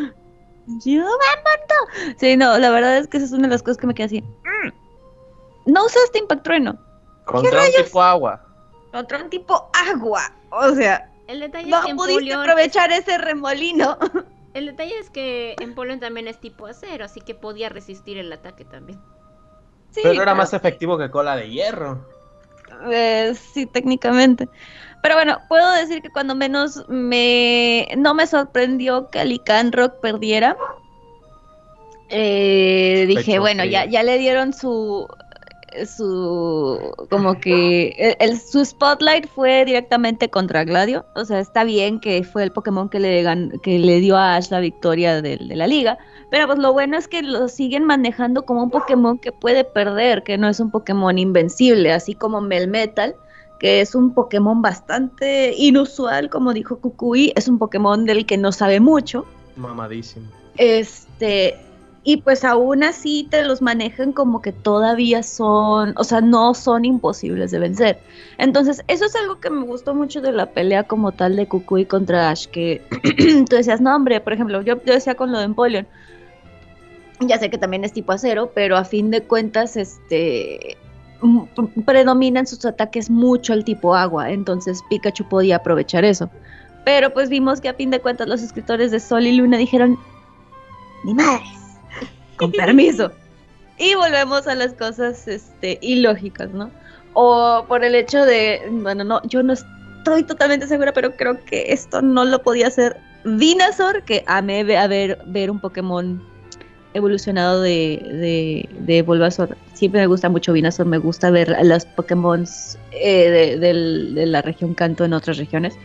Sí, no, la verdad es que esa es una de las cosas que me queda así. No usaste Impactrueno. Contra un tipo agua. Contra un tipo agua. O sea, El detalle no es que pudiste Empoleon aprovechar ese remolino. El detalle es que Empoleon también es tipo acero, así que podía resistir el ataque también. Sí, Pero era más efectivo que cola de hierro. Sí, técnicamente. Pero bueno, puedo decir que cuando menos no me sorprendió que Lycanroc perdiera. Dije, Pecho bueno, frío. ya le dieron como que su spotlight fue directamente contra Gladio. O sea, está bien que fue el Pokémon que le dio a Ash la victoria de la liga, pero pues lo bueno es que lo siguen manejando como un Pokémon que puede perder, que no es un Pokémon invencible, así como Melmetal, que es un Pokémon bastante inusual, como dijo Kukui, es un Pokémon del que no sabe mucho. Mamadísimo. Y pues aún así te los manejan como que todavía son, o sea, no son imposibles de vencer. Entonces, eso es algo que me gustó mucho de la pelea como tal de Kukui contra Ash, que tú decías, no hombre, por ejemplo, yo decía con lo de Empoleon, ya sé que también es tipo acero, pero a fin de cuentas, predominan sus ataques mucho el tipo agua, entonces Pikachu podía aprovechar eso. Pero pues vimos que a fin de cuentas los escritores de Sol y Luna dijeron, ni madres. Con permiso. Y volvemos a las cosas ilógicas, ¿no? O por el hecho de, bueno, no, yo no estoy totalmente segura, pero creo que esto no lo podía hacer Venusaur, que amé ver un Pokémon evolucionado de Bulbasaur. Siempre me gusta mucho Venusaur, me gusta ver a los Pokémon de la región Kanto en otras regiones.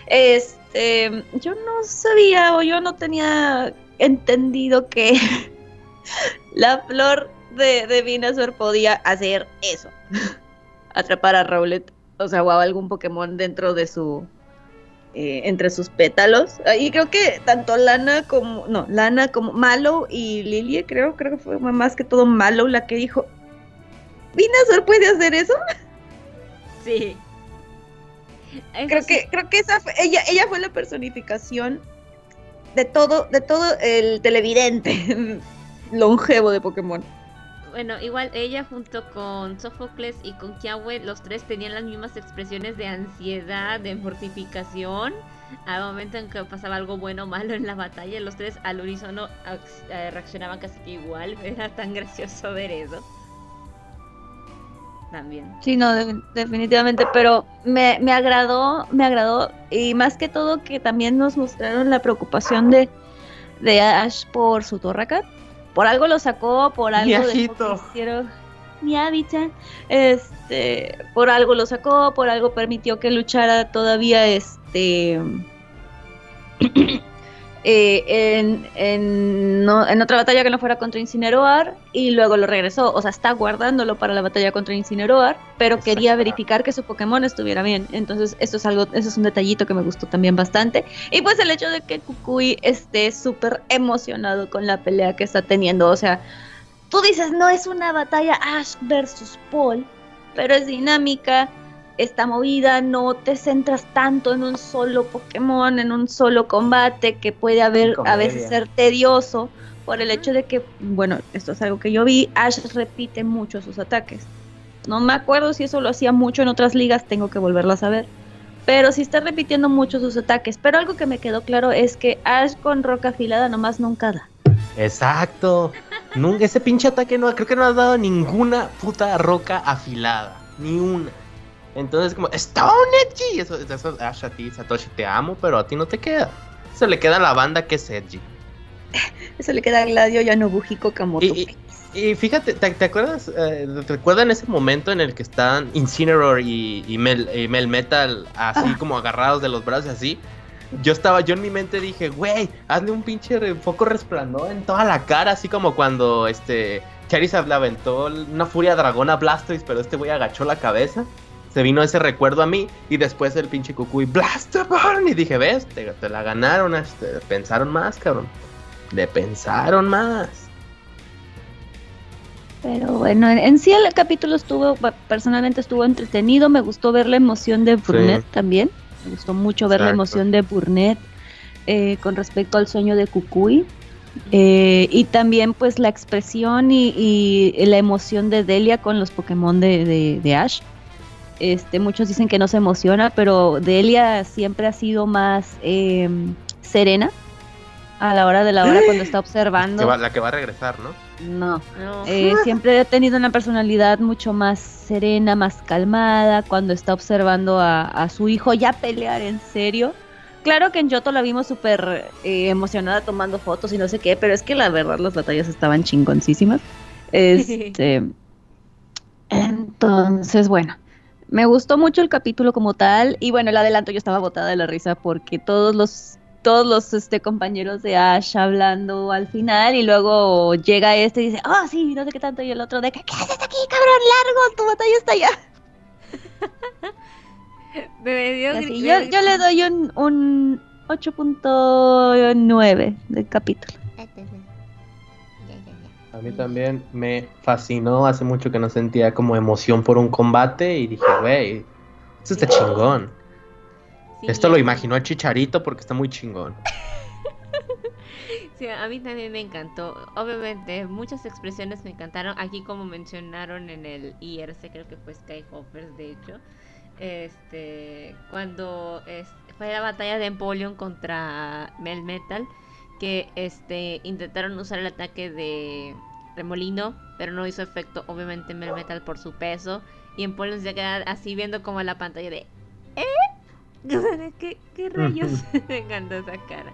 Yo no sabía o yo no tenía entendido que la flor de Venusaur podía hacer eso. Atrapar a Rowlet, o sea, o a algún Pokémon dentro de entre sus pétalos. Y creo que tanto Lana como Mallow y Lilie, creo que fue más que todo Mallow la que dijo, ¿Venusaur puede hacer eso? Sí. Creo que ella fue la personificación de todo el televidente longevo de Pokémon. Bueno, igual ella junto con Sófocles y con Kiawe, los tres tenían las mismas expresiones de ansiedad, de mortificación. Al momento en que pasaba algo bueno o malo en la batalla, los tres al unísono reaccionaban casi que igual. Era tan gracioso ver eso. También. Sí, no, definitivamente, pero me agradó, y más que todo que también nos mostraron la preocupación de Ash por su Torracat. Por algo lo sacó, por algo hicieron mi hábitat, por algo lo sacó, por algo permitió que luchara todavía en otra batalla que no fuera contra Incineroar, y luego lo regresó, o sea, está guardándolo para la batalla contra Incineroar, pero quería verificar que su Pokémon estuviera bien. Entonces eso es un detallito que me gustó también bastante, y pues el hecho de que Kukui esté súper emocionado con la pelea que está teniendo. O sea, tú dices, no es una batalla Ash versus Paul, pero es dinámica, está movida, no te centras tanto en un solo Pokémon, en un solo combate, que puede a veces ser tedioso por el hecho de que, bueno, esto es algo que yo vi, Ash repite mucho sus ataques. No me acuerdo si eso lo hacía mucho en otras ligas, tengo que volverlas a ver, pero sí está repitiendo mucho sus ataques. Pero algo que me quedó claro es que Ash con roca afilada nomás nunca da. Exacto. Nunca, ese pinche ataque creo que no ha dado ninguna puta roca afilada, ni una. Entonces como, Stone Edgy, eso Ash, a ti, Satoshi, te amo, pero a ti no te queda. Eso le queda a la banda que es Edgy. Eso le queda a Gladio y a Nobuhiko Kamoto. Y fíjate, ¿te acuerdas? ¿Recuerdan ese momento en el que están Incineroar y Melmetal así como agarrados de los brazos así? Yo en mi mente dije, güey, hazle un pinche foco resplandor en toda la cara, así como cuando Charizard le aventó una furia dragón a Blastoise, pero este güey agachó la cabeza. Se vino ese recuerdo a mí y después el pinche Kukui Blastoise y dije, ves, te la ganaron, pensaron más, cabrón. Le pensaron más. Pero bueno, en sí el capítulo personalmente estuvo entretenido, me gustó ver la emoción de Burnett también. Me gustó mucho ver la emoción de Burnett con respecto al sueño de Kukui. Y también pues la expresión y la emoción de Delia con los Pokémon de Ash. Muchos dicen que no se emociona, pero Delia siempre ha sido más serena a la hora cuando está observando. La que va a regresar, ¿no? No. Siempre ha tenido una personalidad mucho más serena, más calmada cuando está observando a su hijo ya pelear en serio. Claro que en Johto la vimos súper emocionada tomando fotos y no sé qué, pero es que la verdad las batallas estaban chingoncísimas. Entonces, bueno, me gustó mucho el capítulo como tal y bueno, el adelanto yo estaba botada de la risa porque todos los compañeros de Ash hablando al final y luego llega y dice, oh sí, no sé qué tanto, y el otro de que, ¿qué haces aquí, cabrón? Largo, tu batalla está allá. Yo le doy un 8.9 del capítulo. A mí también me fascinó, hace mucho que no sentía como emoción por un combate y dije, güey, esto está chingón. Sí, esto lo imaginó el Chicharito porque está muy chingón. Sí, a mí también me encantó. Obviamente, muchas expresiones me encantaron. Aquí como mencionaron en el IRC, creo que fue Skyhoppers, de hecho. Cuando fue la batalla de Empoleon contra Melmetal, que intentaron usar el ataque de Remolino, pero no hizo efecto, obviamente, Melmetal por su peso. Y Empoleon se queda así viendo como la pantalla de ¿Qué rayos? Me encantó esa cara.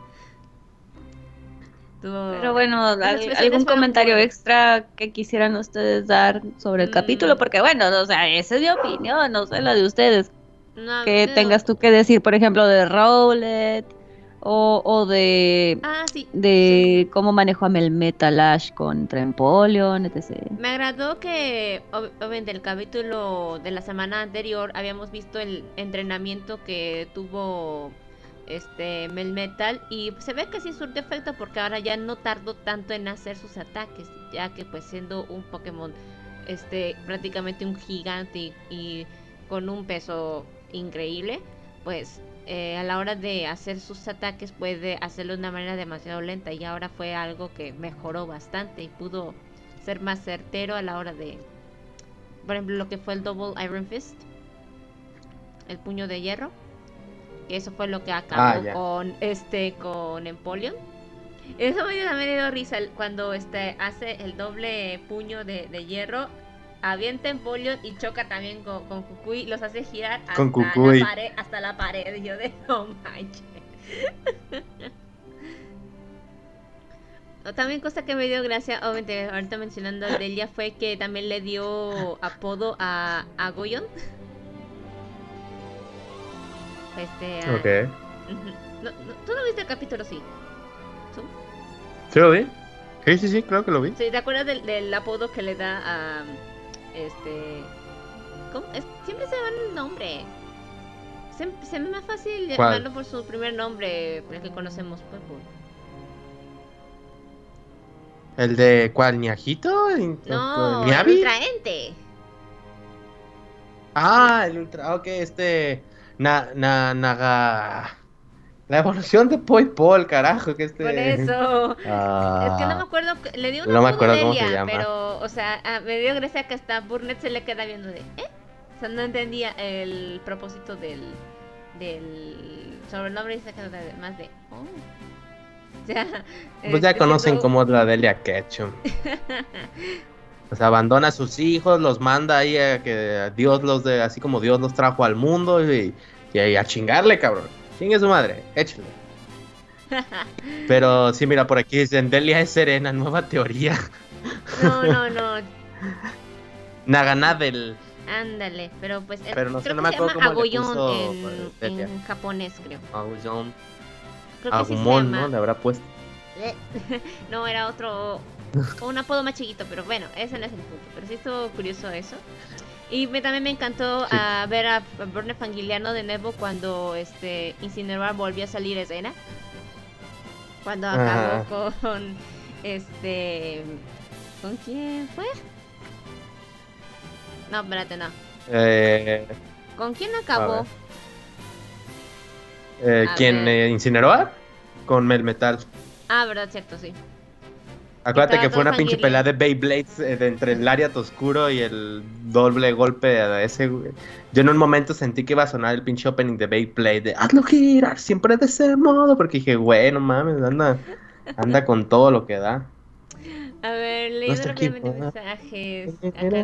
Pero bueno, ¿algún comentario extra que quisieran ustedes dar sobre el capítulo? Porque bueno, o sea, esa es mi opinión, no sé la de ustedes. Que tengas tú que decir, por ejemplo, de Rowlet o de cómo manejó a Melmetal Ash contra Empoleon, etc. Me agradó que obviamente el capítulo de la semana anterior habíamos visto el entrenamiento que tuvo Melmetal y se ve que sí surte efecto porque ahora ya no tardó tanto en hacer sus ataques, ya que pues siendo un Pokémon prácticamente un gigante y con un peso increíble, pues a la hora de hacer sus ataques puede hacerlo de una manera demasiado lenta y ahora fue algo que mejoró bastante y pudo ser más certero a la hora de, por ejemplo, lo que fue el Double Iron Fist, el puño de hierro, que eso fue lo que acabó con Empoleon. Eso me dio risa cuando hace el doble puño de hierro, avienta Empoleon y choca también con Kukui, los hace girar hasta la pared, y yo de no manches. También cosa que me dio gracia, obviamente ahorita mencionando a Delia, fue que también le dio apodo a Goyon. Okay. ¿Tú no viste el capítulo, sí? ¿Sí lo vi? Sí, claro que lo vi. Sí, ¿te acuerdas del apodo que le da a ¿cómo? Siempre se me va el nombre. Se me es más fácil llamarlo por su primer nombre, por el que conocemos, Purple. ¿El de cuál? ¿Niajito? No, ¿Niabi? el Ultraente. El Ultra... Ok, Naga... La evolución de Poipol, carajo, que Por eso. Es que no me acuerdo, le dio una Delia, pero, o sea, me dio gracia que hasta Burnett se le queda viendo de, O sea, no entendía el propósito del sobrenombre y se queda más de, O sea, pues ya conocen cómo es la Delia Ketchum. O sea, abandona a sus hijos, los manda ahí a que Dios así como Dios los trajo al mundo y a chingarle, cabrón. Chingue su madre, échale. Pero sí, mira, por aquí dicen Delia es serena, nueva teoría. No. Naganadel. Ándale, pero pues Pero no sé, creo no que me se acuerdo llama cómo le Agollón puso, en japonés, creo. Agullón. Creo que sí se Agumon, llama. ¿no? Le habrá puesto. No, era otro, un apodo más chiquito, pero bueno, ese no es el punto. Pero sí estuvo curioso eso. Y también me encantó Sí. ver a Berne Fangiliano de nuevo cuando Incineroar volvió a salir a escena. Cuando Ajá. acabó con ¿con quién fue? No, espérate, no. ¿Con quién A acabó? ver. A ¿Quién? ver. ¿Incineroar? Con Melmetal. Ah, verdad, cierto, sí. Acuérdate Estaba que fue todo una pinche Fangilian. pelea de Beyblades entre el Lariat oscuro y el doble golpe de ese, güey. Yo en un momento sentí que iba a sonar el pinche opening de Beyblade de hazlo girar siempre de ese modo, porque dije, güey, no mames, anda con todo lo que da. A ver, No leyendo está aquí. rápidamente mensajes. Acá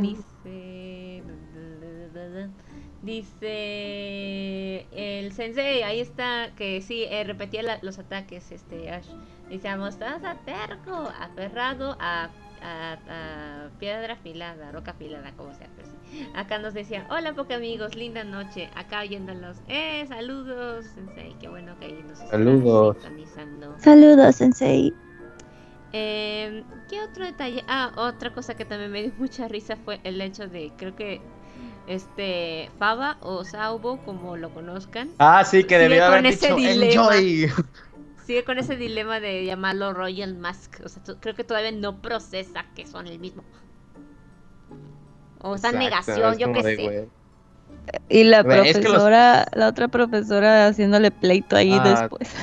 dice el sensei, ahí está, que sí, repetía los ataques, Ash. Dice, mostaza terco, aferrado a piedra afilada, roca afilada, como sea. Pues, sí. Acá nos decía, hola poca amigos, linda noche, acá oyéndolos. Saludos, sensei, qué bueno que ahí nos está Saludos. sintonizando. Saludos, Sensei. ¿Qué otro detalle? Otra cosa que también me dio mucha risa fue el hecho de, creo que Faba o Saubo, como lo conozcan, Ah, sí, que sigue debió con haber ese dicho dilema. enjoy. Sigue con ese dilema de llamarlo Royal Mask. O sea, creo que todavía no procesa que son el mismo. O está en Exacto, negación, es yo como qué de, sé. güey. Y la Güey, es que los- profesora, la otra profesora haciéndole pleito ahí Ah, después.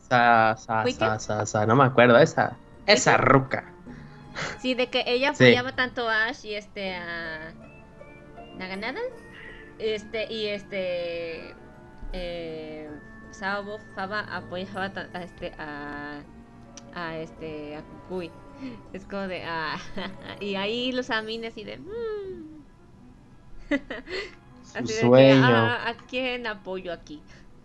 no me acuerdo, esa ruca. Sí, de que ella Sí. apoyaba tanto a Ash y a Naganadel. Saubo, Faba apoyaba a Kukui. Es como de y ahí los amines y de Su así de que sueño. ¿a quién apoyo aquí?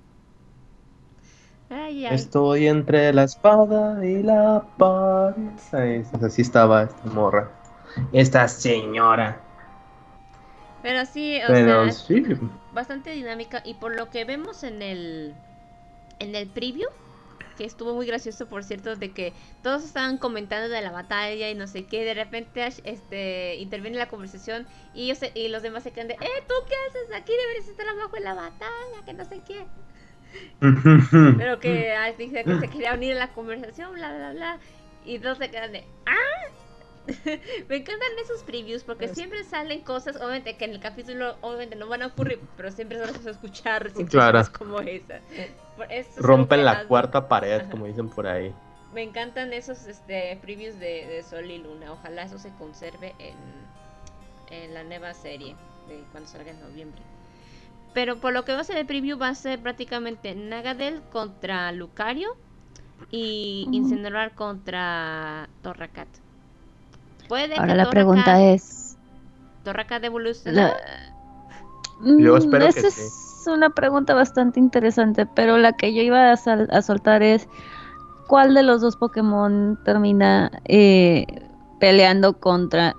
Ay. Estoy entre la espada y la pared. Así estaba esta morra. Esta señora. Pero sí, o Pero sea, sí. bastante dinámica y por lo que vemos en el preview, que estuvo muy gracioso por cierto, de que todos estaban comentando de la batalla y no sé qué, de repente Ash interviene en la conversación y los demás se quedan de ¿tú qué haces aquí? Deberías estar abajo en la batalla, que no sé qué. Pero que Ash dice que se quería unir a la conversación, bla bla bla, y todos se quedan de me encantan esos previews porque siempre salen cosas, obviamente que en el capítulo obviamente no van a ocurrir, pero siempre son a escuchar situaciones como esa. Rompen la cuarta pared, como dicen por ahí. Me encantan esos previews de Sol y Luna. Ojalá eso se conserve en la nueva serie de cuando salga en noviembre. Pero por lo que va a ser el preview va a ser prácticamente Nagadel contra Lucario y Incineroar contra Torracat. Puede Ahora que la pregunta es... Torracat evolucione. Yo espero Esa que es sí. una pregunta bastante interesante, pero la que yo iba a soltar es ¿cuál de los dos Pokémon termina peleando contra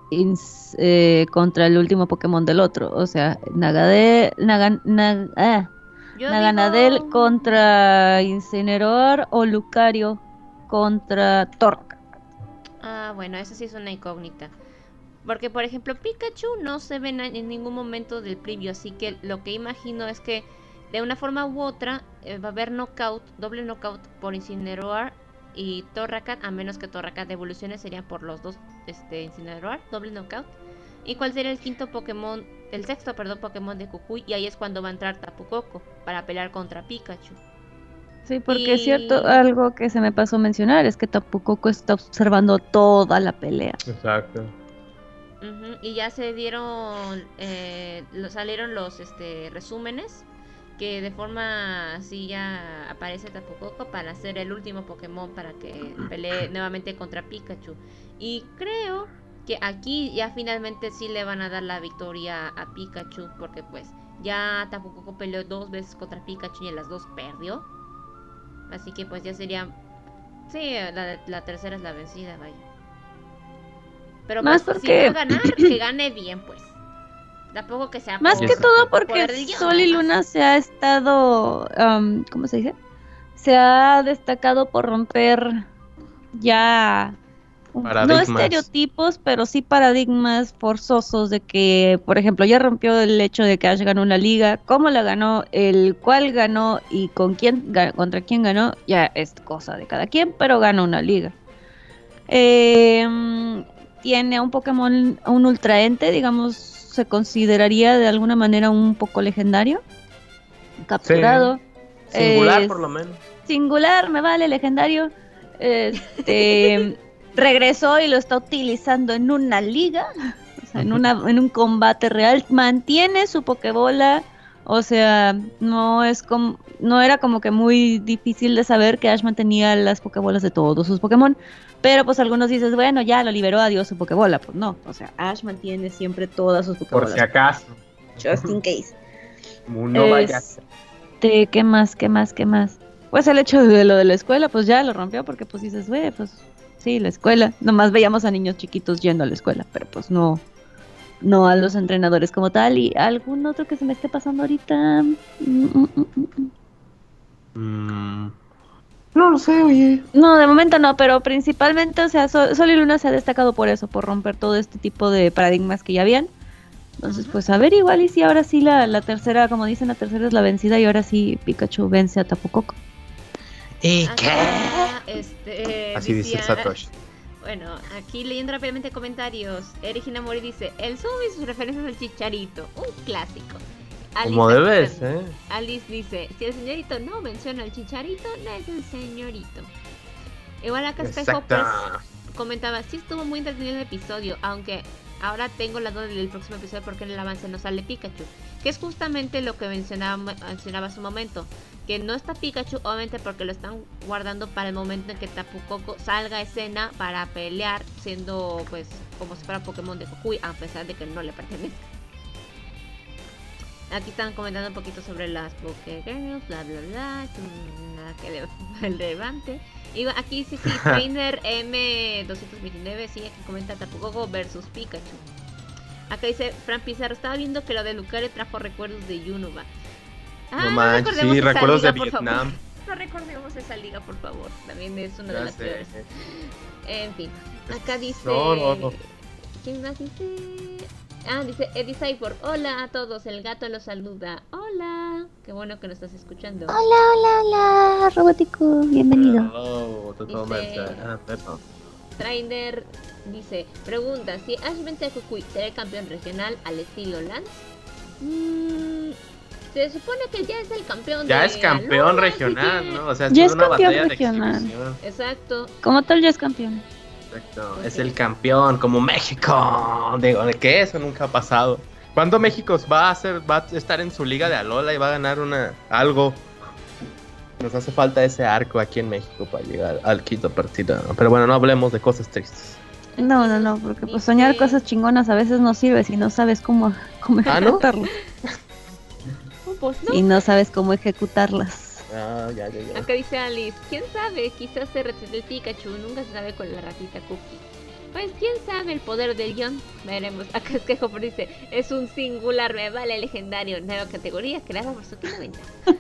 el último Pokémon del otro? O sea, Naganadel Digo, contra Incineroar o Lucario contra Torracat. Bueno, eso sí es una incógnita. Porque, por ejemplo, Pikachu no se ve en ningún momento del preview, así que lo que imagino es que de una forma u otra va a haber doble knockout por Incineroar y Torracat, a menos que Torracat evolucione, serían por los dos Incineroar, doble knockout. ¿Y cuál sería el sexto Pokémon de Kukui? Y ahí es cuando va a entrar Tapu Koko para pelear contra Pikachu. Sí, porque es cierto, algo que se me pasó a mencionar es que Tapu Koko está observando toda la pelea. Exacto. Y ya se dieron, salieron los resúmenes que de forma así ya aparece Tapu Koko para hacer el último Pokémon para que pelee nuevamente contra Pikachu. Y creo que aquí ya finalmente sí le van a dar la victoria a Pikachu, porque pues ya Tapu Koko peleó 2 veces contra Pikachu y en las 2 perdió. Así que pues ya sería, sí, la tercera es la vencida, vaya. Pero Más pues, porque- si va a ganar, que gane bien, pues. Tampoco que sea Más por- que todo por porque el guión, Sol y nada más. Luna se ha estado, ¿cómo se dice? Se ha destacado por romper ya, no Paradigmas. estereotipos, pero sí paradigmas forzosos de que, por ejemplo, ya rompió el hecho de que Ash ganó una liga, cómo la ganó, el cuál ganó y con quién, contra quién ganó, ya es cosa de cada quien, pero gana una liga. Tiene a un Pokémon, un Ultraente, digamos, se consideraría de alguna manera un poco legendario, capturado. Singular, Es por lo menos. Singular, me vale, legendario. Regresó y lo está utilizando en una liga, o sea, en un combate real. Mantiene su Pokébola, o sea, no era como que muy difícil de saber que Ash mantenía las Pokébolas de todos sus Pokémon. Pero pues algunos dices, bueno, ya lo liberó, adiós su Pokébola. Pues no, o sea, Ash mantiene siempre todas sus Por Pokébolas. si acaso. Just in case. No vaya. ¿Qué más? Pues el hecho de lo de la escuela, pues ya lo rompió, porque pues dices, güey, pues sí, la escuela. Nomás veíamos a niños chiquitos yendo a la escuela, pero pues no a los entrenadores como tal. ¿Y algún otro que se me esté pasando ahorita? No lo sé, oye. No, de momento no, pero principalmente, o sea, Sol y Luna se ha destacado por eso, por romper todo este tipo de paradigmas que ya habían. Entonces, pues a ver, igual y si ahora sí la tercera, como dicen, la tercera es la vencida y ahora sí Pikachu vence a Tapu Koko. ¿Y Acá, Así dice decía- Satoshi. Bueno, aquí leyendo rápidamente comentarios. Eric Hinamori dice: el Zoom y sus referencias al Chicharito, un clásico. Como Alice debes, Alexander- Alice dice: si el señorito no menciona al Chicharito, no es el señorito. Igual acá Espejo Exacto. pues, comentaba: sí estuvo muy entretenido el episodio, aunque ahora tengo la duda del próximo episodio porque en el avance no sale Pikachu. Que es justamente lo que mencionaba hace un momento. Que no está Pikachu, obviamente porque lo están guardando para el momento en que Tapu Koko salga a escena para pelear, siendo pues como si fuera Pokémon de Kokui, a pesar de que no le pertenece. Aquí están comentando un poquito sobre las Pokégirls, bla bla bla, nada que relevante. Y aquí dice sí, Trainer M229, sí, aquí comenta Tapu Koko versus Pikachu. Acá dice Fran Pizarro, estaba viendo que lo de Lucario trajo recuerdos de Yunuba. No manches, recordemos sí, esa recuerdos de liga, por Vietnam. favor. No recordemos esa liga, por favor. También es una de Ya las sé. peores. En fin, acá dice... No. ¿Quién más dice? Dice Eddie Cyborg. Hola a todos, el gato los saluda. Hola, qué bueno que nos estás escuchando. Hola, Robótico, bienvenido. Hello, Dice- perdón. Trainer dice, pregunta, si Ash vence a Kukui, ¿será el campeón regional al estilo Lance? Se supone que ya es el campeón Ya de es campeón Alola, regional, así que- ¿no? O sea, Ya es es una campeón batalla regional. de exhibición. Exacto. Como tal ya es campeón. Exacto. Ok. Es el campeón, como México. Digo, ¿de qué? Eso nunca ha pasado. ¿Cuándo México va a estar en su liga de Alola y va a ganar algo? Nos hace falta ese arco aquí en México para llegar al quinto partido. Pero bueno, no hablemos de cosas tristes. No, porque pues soñar cosas chingonas a veces no sirve si no sabes cómo ¿Ah, no? ejecutarlas. Pues no. Y no sabes cómo ejecutarlas. Ah, ya. Acá dice Alice, quién sabe, quizás se retrete el Pikachu, nunca se sabe con la ratita Cookie. Pues quién sabe el poder del guión, veremos. Acá Esquejo dice, es un singular, me vale legendario, nueva categoría creada por Suki 90.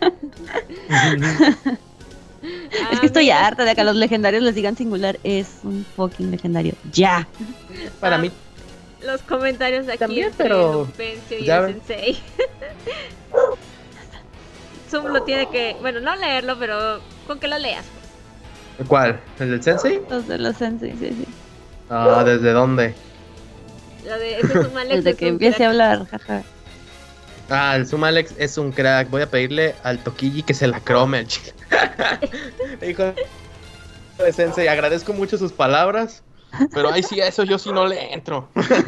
Es que estoy harta de que a los legendarios les digan singular, es un fucking legendario. ¡Ya! Para mí, Los comentarios aquí También, entre pero Lupencio y ya el ven. sensei. Zoom lo tiene que, bueno, no leerlo, pero con que lo leas. ¿cuál? ¿El del Sensei? Los de los sensei, sí. Ah, ¿desde dónde? Lo de ese es un mal Desde que empiece a hablar, jaja. Ah, el Sumalex es un crack. Voy a pedirle al Toquilli que se la crome al chico. Hijo de Sensei, agradezco mucho sus palabras. Pero ahí sí, a eso yo sí no le entro.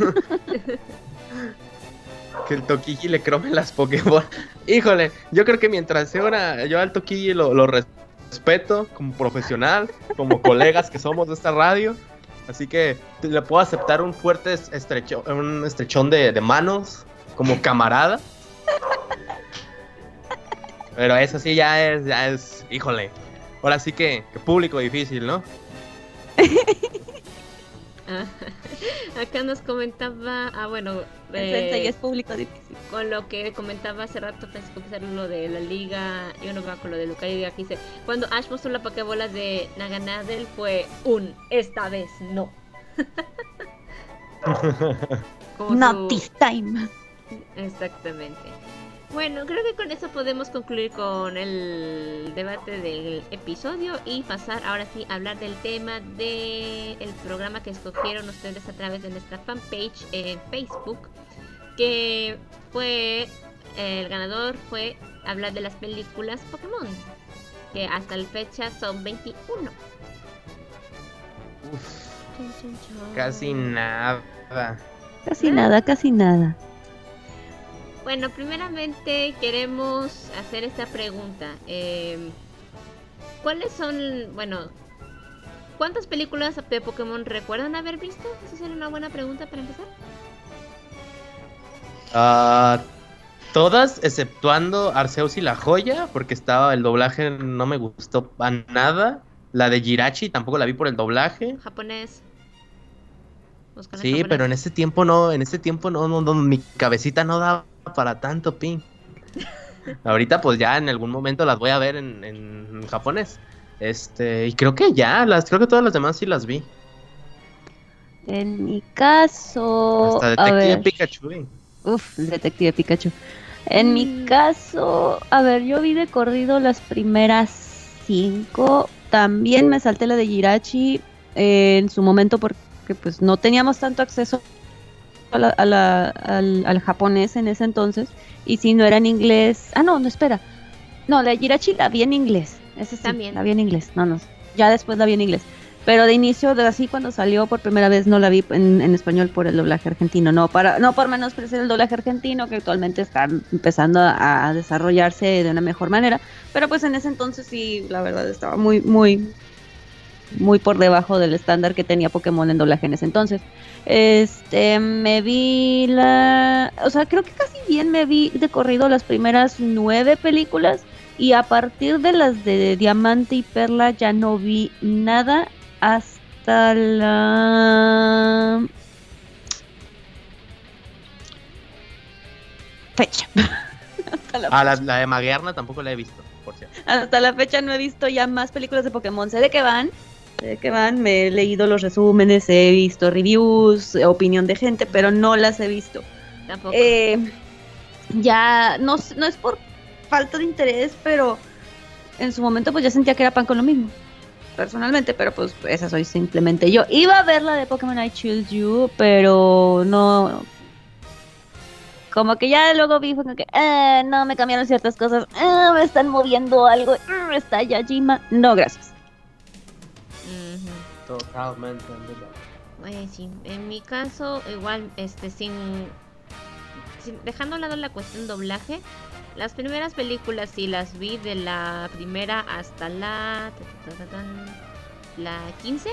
Que el Toquilli le crome las Pokémon. Híjole, yo creo que mientras sea yo al Toquilli lo respeto como profesional, como colegas que somos de esta radio. Así que le puedo aceptar un fuerte estrechón de manos como camarada. Pero eso sí ya es, híjole. Ahora sí que público difícil, ¿no? Acá nos comentaba, bueno, El sensei es público difícil. con lo que comentaba hace rato, pensé que era lo de la liga, y uno va con lo de Lucario y aquí dice, cuando Ash mostró la Pokébola de Naganadel fue esta vez no. Como Not su- this time. Exactamente. Bueno, creo que con eso podemos concluir con el debate del episodio y pasar ahora sí a hablar del tema del programa que escogieron ustedes a través de nuestra fanpage en Facebook, que fue, el ganador fue hablar de las películas Pokémon, que hasta la fecha son 21. Uf, Chun, chun, chun. casi nada. Casi nada, casi nada. Bueno, primeramente queremos hacer esta pregunta. ¿Cuáles son, cuántas películas de Pokémon recuerdan haber visto? Esa sería una buena pregunta para empezar. Todas, exceptuando Arceus y la Joya, porque el doblaje no me gustó a nada. La de Jirachi tampoco la vi por el doblaje. Japonés. Buscan en Sí, japonés. pero en ese tiempo no, mi cabecita no daba para tanto ping. Ahorita pues ya en algún momento las voy a ver en japonés. Y creo que creo que todas las demás sí las vi. En mi caso, Hasta a Detective ver, Pikachu. uf, el Detective Pikachu. En mi caso, a ver, yo vi de corrido las primeras 5. También me salté la de Jirachi en su momento porque pues no teníamos tanto acceso al japonés en ese entonces. Y si no era en inglés. Ah, no, espera. No, la de Jirachi la vi en inglés. Esa sí, También. la vi en inglés. No, ya después la vi en inglés. Pero de inicio, así cuando salió por primera vez, no la vi en español por el doblaje argentino. No por menospreciar el doblaje argentino, que actualmente está empezando a desarrollarse de una mejor manera. Pero pues en ese entonces sí, la verdad, estaba muy, muy, muy por debajo del estándar que tenía Pokémon en doblaje en ese entonces. Me vi creo que casi bien me vi de corrido las primeras 9 películas. Y a partir de las de Diamante y Perla ya no vi nada hasta la fecha. La de Maguerna tampoco la he visto, por cierto. Hasta la fecha no he visto ya más películas de Pokémon. Sé de qué van, me he leído los resúmenes, he visto reviews, opinión de gente, pero no las he visto. Tampoco. Ya no es por falta de interés, pero en su momento pues ya sentía que era pan con lo mismo, personalmente, pero pues esa soy simplemente yo. Iba a ver la de Pokémon I Choose You, pero no, como que ya luego vi, fue como que no, me cambiaron ciertas cosas, me están moviendo algo, está Yajima, no gracias. Ujú. Totalmente. Sí, en mi caso, igual, dejando a un lado la cuestión doblaje, las primeras películas sí las vi de la primera hasta la 15,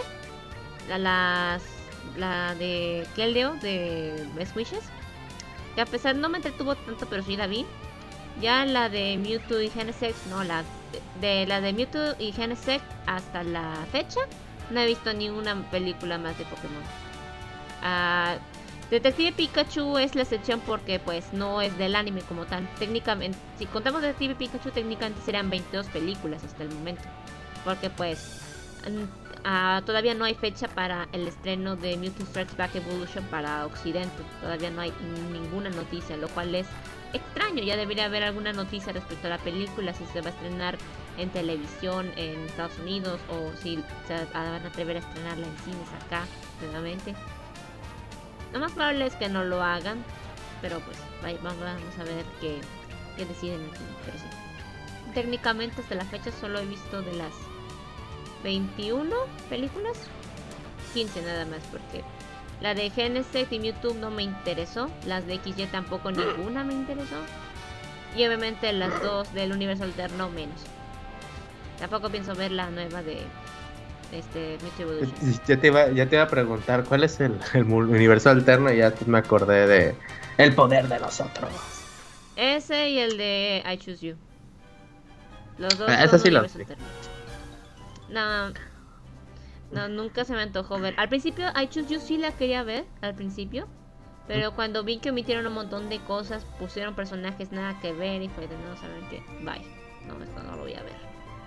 la de Keldeo de Best Wishes, que a pesar no me entretuvo tanto, pero sí la vi. Ya la de Mewtwo y Genesect, no, la de Mewtwo y Genesect hasta la fecha no he visto ninguna película más de Pokémon. Detective Pikachu es la excepción porque pues no es del anime como tal. Técnicamente, si contamos Detective Pikachu, técnicamente serían 22 películas hasta el momento, porque pues todavía no hay fecha para el estreno de Mewtwo Strikes Back Evolution para Occidente. Todavía no hay ninguna noticia, lo cual es extraño. Ya debería haber alguna noticia respecto a la película, si se va a estrenar en televisión en Estados Unidos o si se van a atrever a estrenarla en cines acá nuevamente. Lo más probable es que no lo hagan, pero pues vamos a ver qué deciden aquí. Pero sí, técnicamente hasta la fecha solo he visto de las 21 películas 15 nada más, porque la de Genesect y Mewtwo no me interesó, las de XY tampoco ninguna me interesó, y obviamente las dos del universo alterno menos. Tampoco pienso ver la nueva de Mewtwo Evolution. Ya te iba a preguntar cuál es el universo alterno y ya me acordé de El Poder de Nosotros. Ese y el de I Choose You. Los dos Esa son sí la universo vi. alterno. No. No, nunca se me antojó ver. Al principio, I Choose You sí la quería ver, al principio. Pero cuando vi que omitieron un montón de cosas, pusieron personajes nada que ver y fue de no, saben qué, bye. No, esto no lo voy a ver.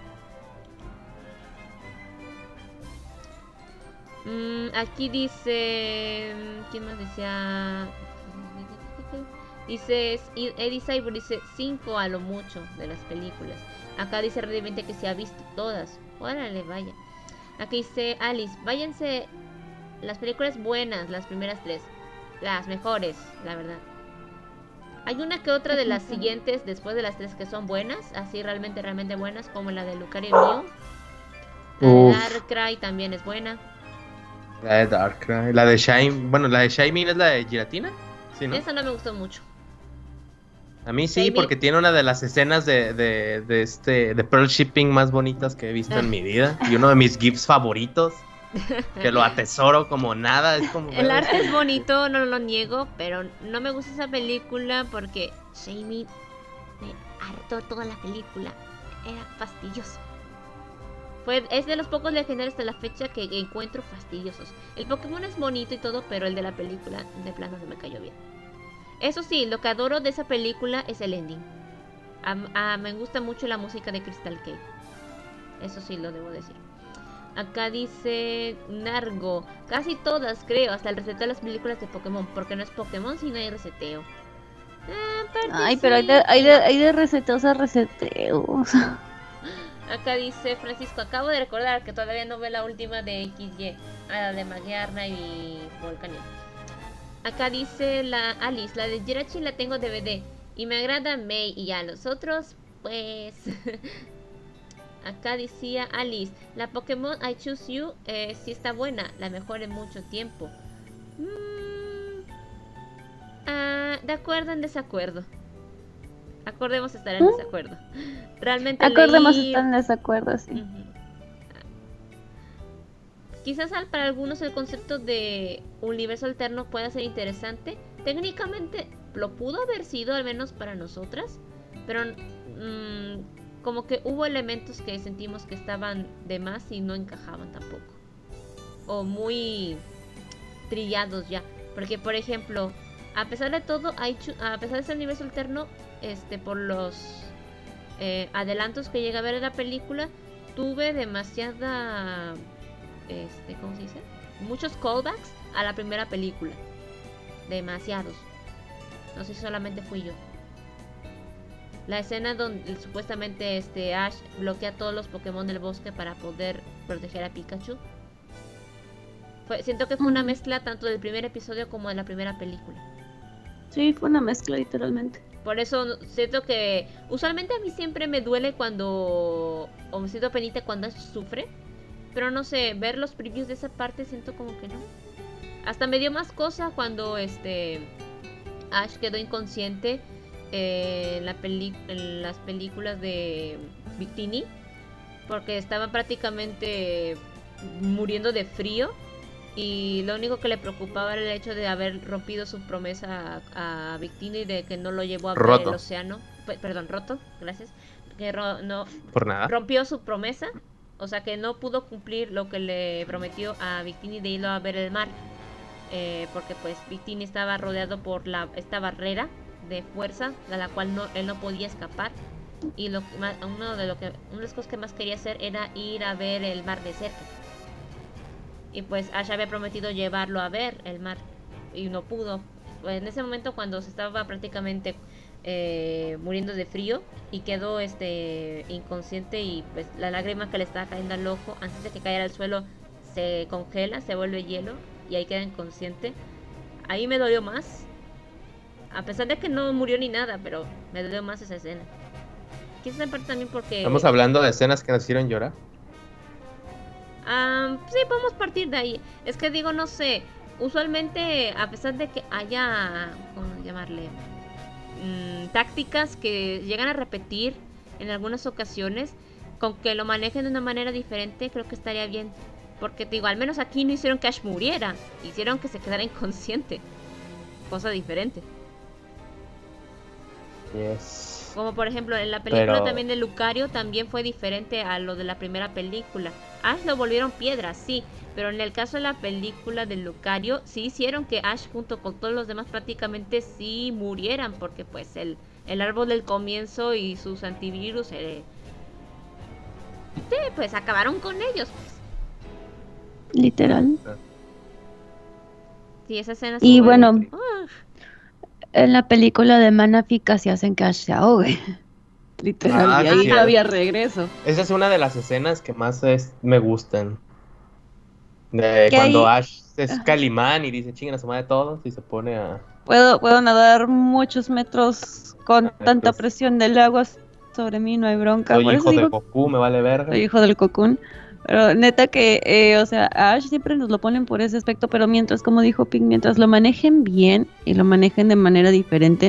Aquí dice... ¿Quién más decía? Dice Eddie Cyber, dice 5 a lo mucho de las películas. Acá dice realmente que se ha visto todas. Órale, vaya. Aquí dice Alice, váyanse las películas buenas, las primeras 3. Las mejores, la verdad. Hay una que otra de las siguientes después de las 3 que son buenas, así realmente buenas, como la de Lucario Mew. Darkrai también es buena. La de Darkrai, la de Shine, bueno, la de Shining es la de Giratina, ¿sí, no? Esa no me gustó mucho. A mí sí, Shiny. porque tiene una de las escenas de Pearl Shipping más bonitas que he visto en mi vida y uno de mis GIFs favoritos. Que lo atesoro como nada, es como... El arte es bonito, no lo niego, pero no me gusta esa película porque Shamey me hartó toda la película. Era fastidioso. Es de los pocos legendarios de la fecha que encuentro fastidiosos. El Pokémon es bonito y todo, pero el de la película de plano no me cayó bien. Eso sí, lo que adoro de esa película es el ending. Me gusta mucho la música de Crystal Cave. Eso sí lo debo decir. Acá dice Nargo, casi todas creo, hasta el reseteo de las películas de Pokémon, porque no es Pokémon si no hay reseteo. Ay, pero hay de reseteos a reseteos. Acá dice Francisco, acabo de recordar que todavía no ve la última de XY, a la de Magiarna y Volcanion. Acá dice la Alice, la de Jirachi la tengo DVD y me agrada Mei y a los otros, pues... Acá decía Alice, la Pokémon I Choose You sí está buena, la mejor en mucho tiempo. De acuerdo en desacuerdo. Acordemos estar en desacuerdo. Realmente Acordemos estar en desacuerdo, sí. Quizás para algunos el concepto de universo alterno pueda ser interesante. Técnicamente lo pudo haber sido, al menos para nosotras. Pero... como que hubo elementos que sentimos que estaban de más y no encajaban tampoco. O muy trillados ya. Porque, por ejemplo, a pesar de todo, a pesar de ser universo alterno, por los adelantos que llega a ver en la película, tuve demasiada... ¿cómo se dice? Muchos callbacks a la primera película. Demasiados. No sé si solamente fui yo. La escena donde supuestamente Ash bloquea a todos los Pokémon del bosque para poder proteger a Pikachu. Siento que fue una mezcla tanto del primer episodio como de la primera película. Sí, fue una mezcla literalmente. Por eso siento que usualmente a mí siempre me duele cuando... o me siento penita cuando Ash sufre. Pero no sé, ver los previews de esa parte siento como que no. Hasta me dio más cosa cuando Ash quedó inconsciente en las películas de Victini, porque estaba prácticamente muriendo de frío y lo único que le preocupaba era el hecho de haber rompido su promesa a Victini de que no lo llevó a ver el océano. Roto, gracias. Que no por nada. Rompió su promesa, o sea que no pudo cumplir lo que le prometió a Victini de irlo a ver el mar, porque pues Victini estaba rodeado por esta barrera de fuerza a la cual él no podía escapar, y una de las cosas que más quería hacer era ir a ver el mar de cerca, y pues Ash había prometido llevarlo a ver el mar y no pudo. Pues en ese momento, cuando se estaba prácticamente muriendo de frío y quedó inconsciente, y pues la lágrima que le estaba cayendo al ojo antes de que cayera al suelo se congela, se vuelve hielo y ahí queda inconsciente. Ahí me dolió más. A pesar de que no murió ni nada, pero me dolió más esa escena. Quizás en parte también porque... ¿Estamos hablando de escenas que nos hicieron llorar? Sí, podemos partir de ahí. Es que digo, no sé, usualmente a pesar de que haya, ¿cómo llamarle? Tácticas que llegan a repetir en algunas ocasiones, con que lo manejen de una manera diferente, creo que estaría bien. Porque digo, al menos aquí no hicieron que Ash muriera, hicieron que se quedara inconsciente. Cosa diferente. Yes. Como por ejemplo en la película Pero- también de Lucario también fue diferente a lo de la primera película. Ash lo volvieron piedra, sí, pero en el caso de la película de Lucario sí hicieron que Ash junto con todos los demás prácticamente sí murieran, porque pues el árbol del comienzo y sus antivirus sí, pues acabaron con ellos. Literal. Sí, esa escena Y estuvo- bueno, Ah, en la película de Manaphy casi hacen que Ash se ahogue. Literal, Ah, y sí, ahí cierto. no había regreso. Esa es una de las escenas que más me gustan. De Que cuando ahí- Ash es Calimán y dice chingan a su madre todos y se pone a... Puedo nadar muchos metros con tanta Metros. presión del agua sobre mí, no hay bronca. Soy Por eso hijo de digo, Goku, me vale verga. soy hijo del Cocoon. Pero neta que, o sea, a Ash siempre nos lo ponen por ese aspecto, pero mientras, como dijo Pink, mientras lo manejen bien y lo manejen de manera diferente,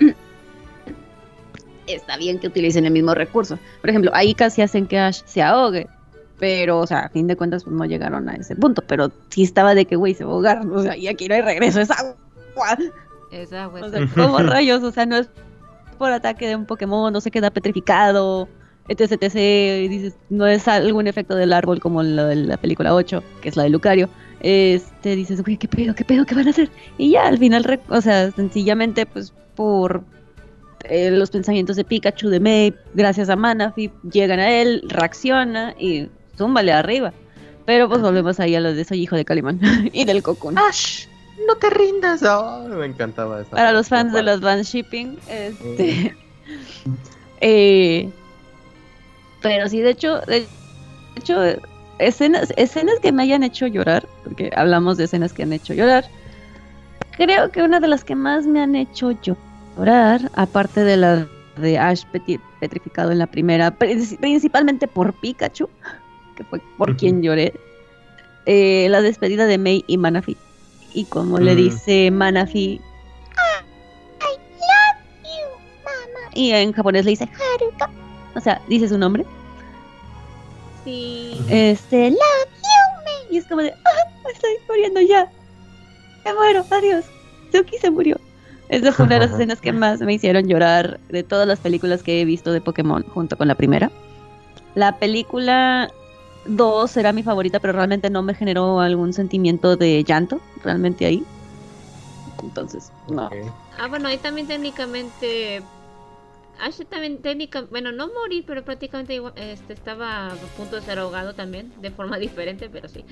está bien que utilicen el mismo recurso. Por ejemplo, ahí casi hacen que Ash se ahogue, pero, o sea, a fin de cuentas, pues no llegaron a ese punto, pero sí estaba de que, güey, se va a ahogar, o sea, y aquí no hay regreso, es agua. esa, güey. O sea, ¿cómo rayos? O sea, no es por ataque de un Pokémon, no se queda petrificado, etc, etc. Y dices, no es algún efecto del árbol como lo de la película 8, que es la de Lucario. Dices, güey, ¿qué pedo, qué van a hacer? Y ya, al final, o sea, sencillamente, pues, por los pensamientos de Pikachu, de May, gracias a Manaphy, llegan a él, reacciona y zúmbale arriba. Pero pues volvemos ahí a lo de soy hijo de Calimán y del Cocoon. Ash, no te rindas. Oh, me encantaba esa. Para los fans de los Van Shipping, pero sí, de hecho, escenas que me hayan hecho llorar, porque hablamos de escenas que han hecho llorar. Creo que una de las que más me han hecho llorar, aparte de la de Ash petrificado en la primera, principalmente por Pikachu, que fue por quien lloré, la despedida de May y Manaphy. Y como le dice Manaphy, I love you, mama. Y en japonés le dice Haruka. O sea, dice su nombre. Sí. Love you, May. Y es como de, me estoy muriendo ya. Me muero, adiós. Suki se murió. Esa fue una de las escenas que más me hicieron llorar de todas las películas que he visto de Pokémon, junto con la primera. La película 2 era mi favorita, pero realmente no me generó algún sentimiento de llanto, realmente ahí. Entonces, no. Ok. Ah, bueno, ahí también técnicamente... Ash también técnicamente... Bueno, no morí, pero prácticamente igual, estaba a punto de ser ahogado también, de forma diferente, pero sí.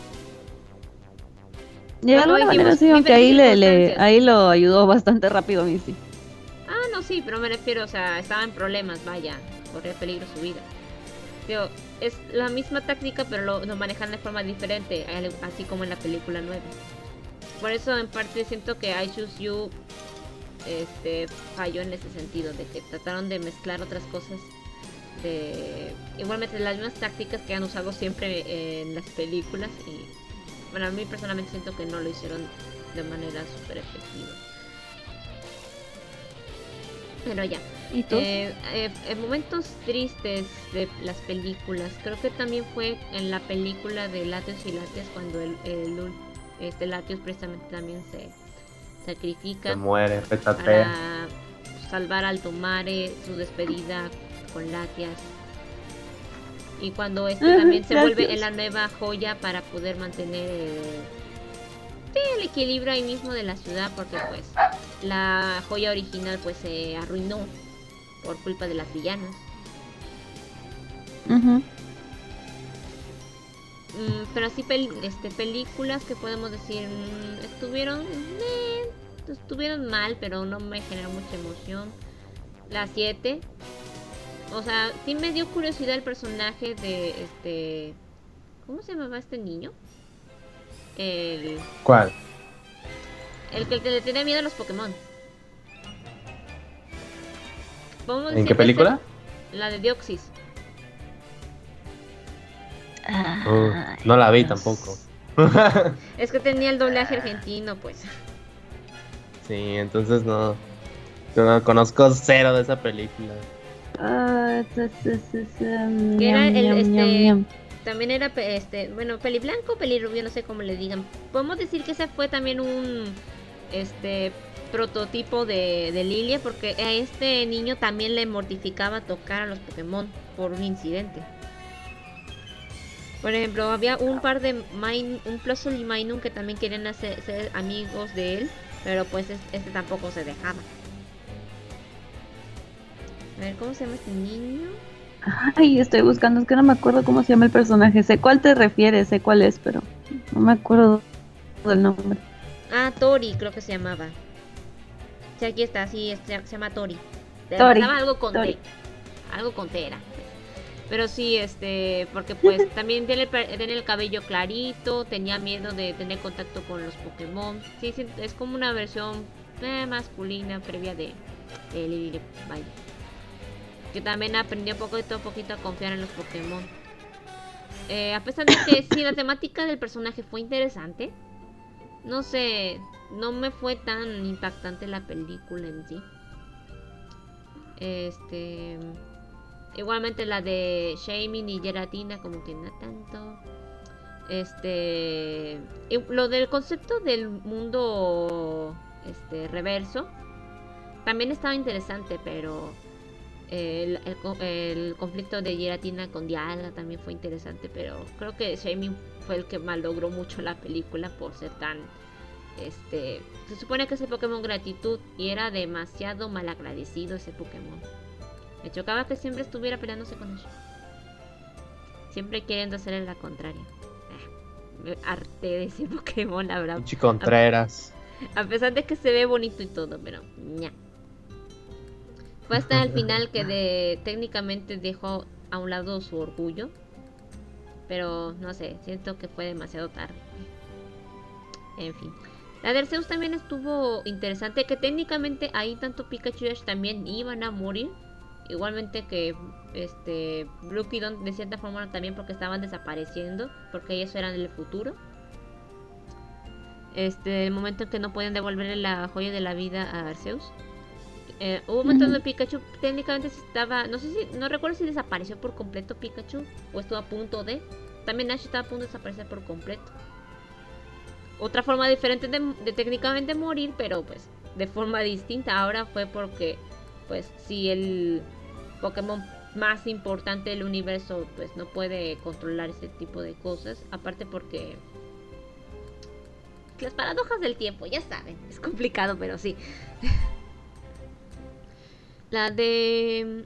De alguna dijimos, manera sí, aunque ahí, diferentes circunstancias. ahí lo ayudó bastante rápido a Misty. Ah, no, sí, pero me refiero, o sea, estaba en problemas, vaya, corría peligro su vida. Pero es la misma táctica, pero lo manejan de forma diferente, así como en la película 9. Por eso, en parte, siento que I Choose You falló en ese sentido, de que trataron de mezclar otras cosas, igualmente las mismas tácticas que han usado siempre en las películas, y bueno, a mí personalmente siento que no lo hicieron de manera súper efectiva. Pero ya. ¿Y tú? En momentos tristes de las películas, creo que también fue en la película de Latios y Latias cuando Latios precisamente también se sacrifica Se muere, pétate. para salvar al Tomare, su despedida con Latias. Y cuando también se vuelve Latios. en la nueva joya para poder mantener el equilibrio ahí mismo de la ciudad, porque pues la joya original pues se arruinó por culpa de las villanas. Ujú. Pero así películas que podemos decir estuvieron mal, pero no me generó mucha emoción. La 7, o sea, sí me dio curiosidad el personaje de ¿cómo se llamaba este niño? ¿Cuál? El que le tenía miedo a los Pokémon. ¿Podemos ¿En decir qué que película? La de Deoxys. No la vi tampoco. Es que tenía el doblaje argentino, pues. Sí, entonces no. Yo no conozco cero de esa película. Que era también era bueno, peli blanco, peli rubio, no sé cómo le digan. Podemos decir que ese fue también un prototipo de Lilia, porque a este niño también le mortificaba tocar a los Pokémon por un incidente. Por ejemplo, había un par de un Plusle y Minun que también querían ser amigos de él, pero pues este tampoco se dejaba. A ver, ¿cómo se llama este niño? Ay, estoy buscando, es que no me acuerdo cómo se llama el personaje. Sé cuál te refieres, sé cuál es, pero no me acuerdo del nombre. Ah, Tori, creo que se llamaba. Sí, aquí está, sí, se llama Tori. Tori. Algo con Tori. T. Algo con T era. Pero sí, porque pues también tiene el cabello clarito, tenía miedo de tener contacto con los Pokémon. Sí, es como una versión masculina previa de Lily, vaya. Que también aprendió poquito a poquito a confiar en los Pokémon. A pesar de que sí, la temática del personaje fue interesante. No sé, no me fue tan impactante la película en sí. Igualmente la de Shaming y Giratina como que no tanto. Lo del concepto del mundo reverso también estaba interesante, pero el conflicto de Giratina con Dialga también fue interesante, pero creo que Shaming fue el que malogró mucho la película por ser tan se supone que es el Pokémon gratitud y era demasiado malagradecido ese Pokémon. Me chocaba que siempre estuviera peleándose con él, siempre queriendo hacerle la contraria. Me harté de ese Pokémon, la verdad. Pinche Contreras. A pesar de que se ve bonito y todo, pero ña. Fue hasta el final que técnicamente dejó a un lado su orgullo. Pero no sé, siento que fue demasiado tarde. En fin. La de Arceus también estuvo interesante, que técnicamente ahí tanto Pikachu y Ash también iban a morir. Igualmente que Brook y Dawn de cierta forma también, porque estaban desapareciendo, porque ellos eran el futuro. El momento en que no podían devolverle la joya de la vida a Arceus. Hubo un momento donde Pikachu técnicamente estaba, no recuerdo si desapareció por completo Pikachu o estuvo a punto de. También Ash estaba a punto de desaparecer por completo. Otra forma diferente de técnicamente morir, pero pues de forma distinta. Ahora fue porque pues si el Pokémon más importante del universo pues no puede controlar ese tipo de cosas, aparte porque las paradojas del tiempo, ya saben, es complicado, pero sí. La de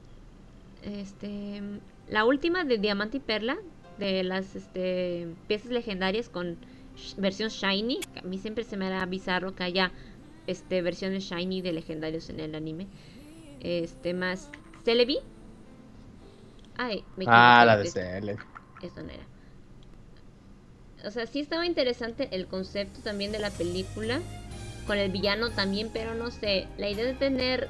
la última de Diamante y Perla, de las piezas legendarias con versión shiny, a mí siempre se me hará bizarro que haya versiones shiny de legendarios en el anime. Más Celebi. Ay, me equivoqué. La de Celebi. Eso no era. O sea, sí estaba interesante el concepto también de la película, con el villano también, pero no sé, la idea de tener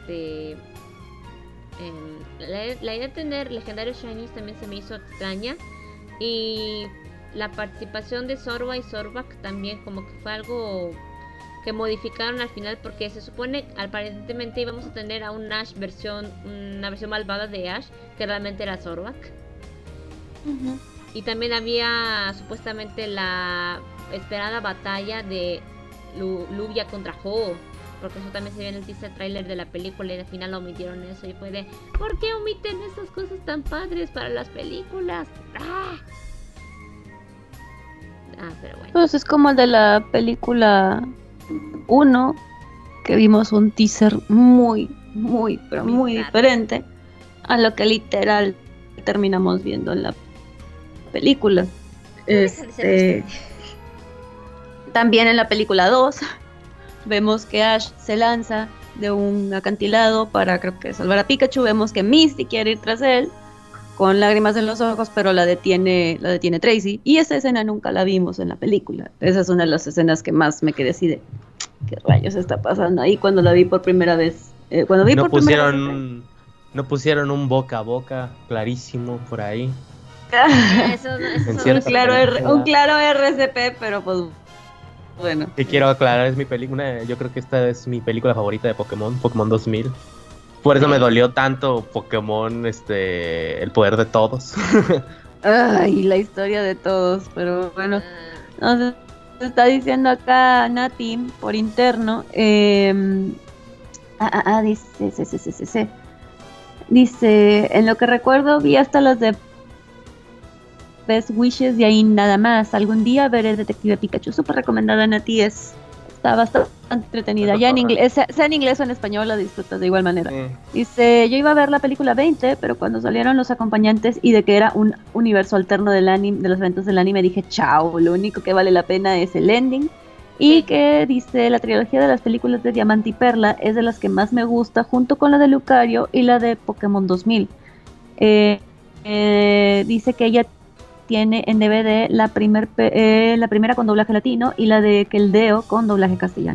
la idea de tener legendarios shinies también se me hizo extraña, y la participación de Zorba y Zorback también como que fue algo que modificaron al final, porque se supone aparentemente íbamos a tener a un Ash una versión malvada de Ash que realmente era Zorback. Y también había supuestamente la esperada batalla de Luvia contra Ho, porque eso también se vio en el teaser trailer de la película y al final omitieron eso, y fue de ¿por qué omiten esas cosas tan padres para las películas? Pero bueno. Pues es como el de la película 1, que vimos un teaser muy diferente a lo que literal terminamos viendo en la película. También en la película 2 vemos que Ash se lanza de un acantilado para, creo que, salvar a Pikachu. Vemos que Misty quiere ir tras él con lágrimas en los ojos, pero la detiene Tracy, y esa escena nunca la vimos en la película. Esa es una de las escenas que más me quedé así de ¿qué rayos está pasando ahí? Cuando la vi por primera vez. No pusieron un boca a boca clarísimo por ahí. Un claro RCP, pero pues bueno. Y quiero aclarar, es mi película, yo creo que esta es mi película favorita de Pokémon 2000. Por eso me dolió tanto Pokémon, el poder de todos. Ay, la historia de todos, pero bueno, no sé, está diciendo acá Nati por interno. Dice, en lo que recuerdo vi hasta las de Best Wishes y ahí nada más. Algún día veré Detective Pikachu. Súper recomendada, Nati. Está bastante entretenida. Ya en inglés, sea en inglés o en español, la disfrutas de igual manera. Dice, yo iba a ver la película 20, pero cuando salieron los acompañantes y de que era un universo alterno del anime, de los eventos del anime, dije, chao, lo único que vale la pena es el ending. Y que dice, la trilogía de las películas de Diamante y Perla es de las que más me gusta, junto con la de Lucario y la de Pokémon 2000. Dice que ella tiene en DVD la primera con doblaje latino y la de Keldeo con doblaje castellano.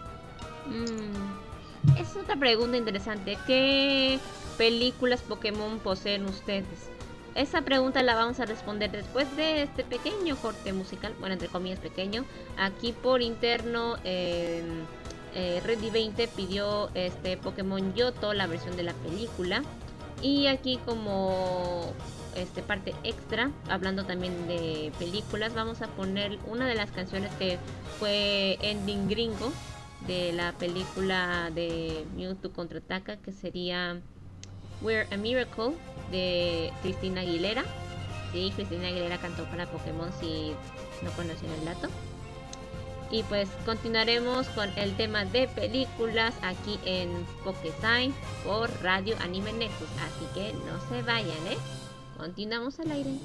Es otra pregunta interesante. ¿Qué películas Pokémon poseen ustedes? Esa pregunta la vamos a responder después de este pequeño corte musical, bueno, entre comillas pequeño. Aquí por interno, Reddy 20 pidió Pokémon Yoto, la versión de la película. Y aquí como parte extra, hablando también de películas, vamos a poner una de las canciones que fue ending gringo de la película de Mewtwo Contraataca, que sería We're a Miracle de Cristina Aguilera. Sí, Cristina Aguilera cantó para Pokémon, si no conocen el dato. Y pues continuaremos con el tema de películas aquí en Pokésign por Radio Anime Nexus. Así que no se vayan, Continuamos al aire.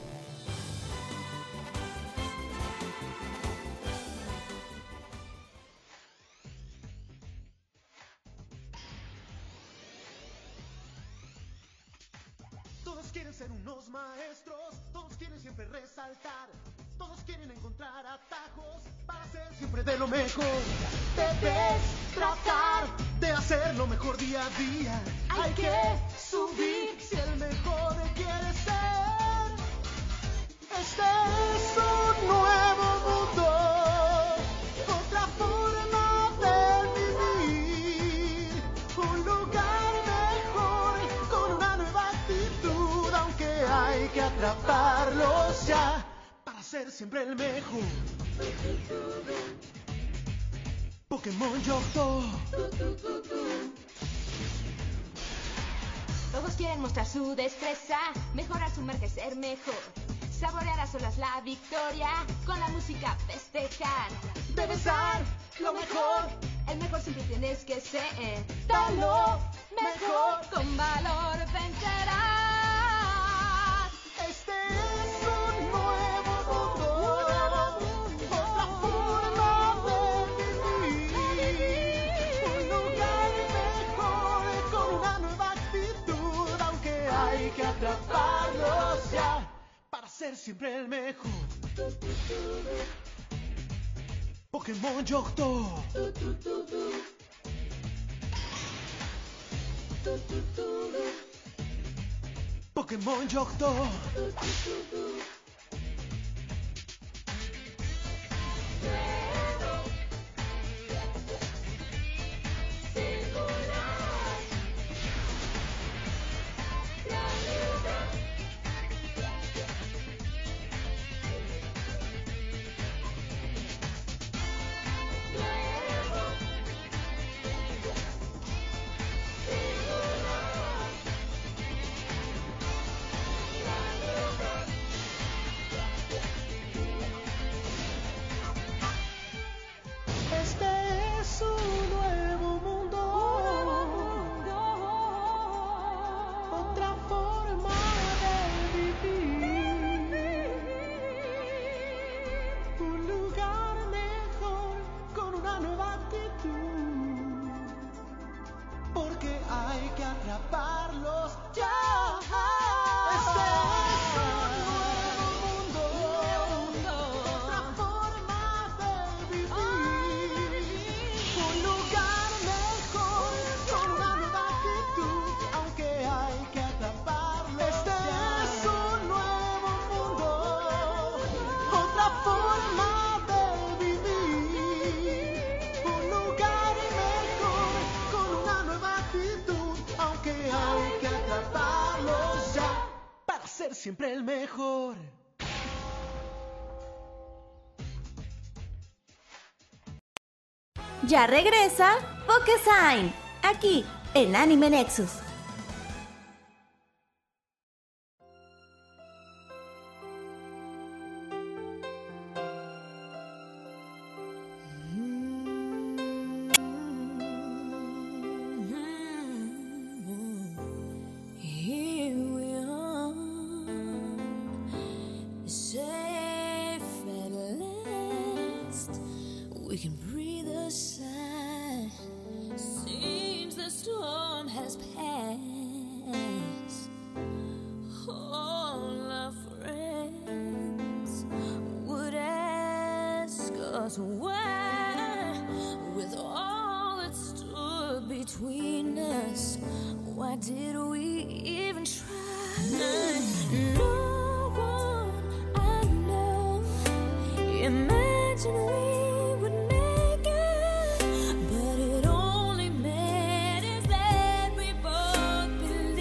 Todos quieren ser unos maestros, todos quieren siempre resaltar, todos quieren encontrar atajos para ser siempre de lo mejor. Debes tratar de hacer lo mejor día a día. Hay que subir si el mejor quieres ser. Este es un nuevo mundo, otra forma de vivir, un lugar mejor con una nueva actitud, aunque hay que atraparlos ya para ser siempre el mejor. Pokémon Yoto. Todos quieren mostrar su destreza, mejorar su marca y ser mejor. Saborear a solas la victoria, con la música festejar. Debes dar lo mejor, el mejor siempre tienes que ser. Da lo mejor, con valor vencerás. Este es un nuevo mundo, otra forma de vivir, un lugar mejor con una nueva actitud, aunque hay que atraparlos ya para ser siempre el mejor. Pokémon Yoto. Pokémon Yoto. Este es un nuevo mundo, otra forma de vivir, un lugar mejor con una nueva actitud, porque hay que atraparlos ya. Este es un nuevo mundo, otra forma de vivir, un lugar mejor con una nueva actitud, aunque hay que atraparlos. Este es un nuevo mundo, otra forma de vivir, un lugar mejor con una nueva actitud, aunque hay que atraparlos ya para ser siempre el mejor. Ya regresa Pokesign, aquí en Anime Nexus. Here we are, safe at last. We can breathe a sigh. Seems the storm has passed. All our friends would ask us why, with all that stood between us. Why did we even try? No one I know imagined we would make it, but it only matters that we both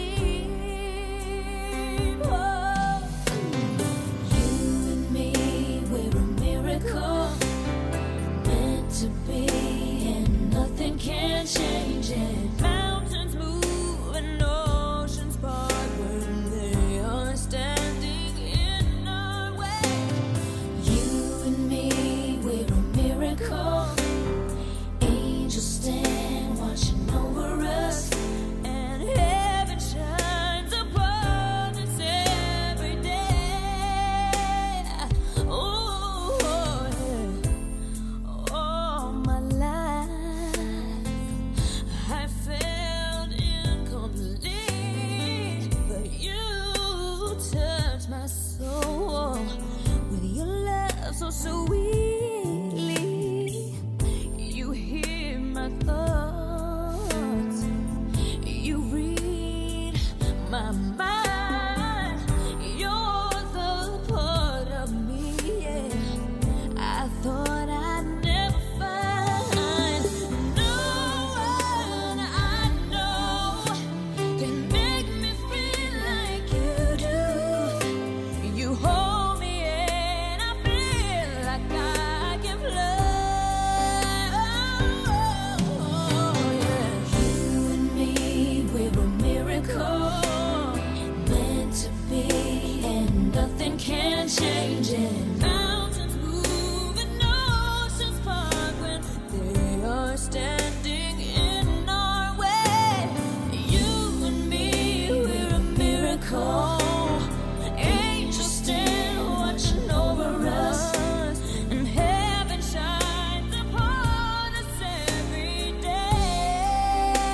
believe. Oh, you and me, we're a miracle, meant to be, and nothing can change it. Mountains move and oceans part when they are standing in our way. You and me, we're a miracle. Angels stand watching over us, and heaven shines upon us every day. Oh, yeah. All my life I felt incomplete, but you touched my soul with your love so sweetly. You hear my thoughts, you read my mind. You're the part of me, yeah, I thought I'd never find. No one I know can make me feel like you do. You hold me and I feel like I can fly. Oh, yeah. You and me, we're a miracle, meant to be, and nothing can change it. Mountains move and oceans part when they are standing in our way. You and me, we're a miracle. Angels stand watching over us, and heaven shines upon us every day.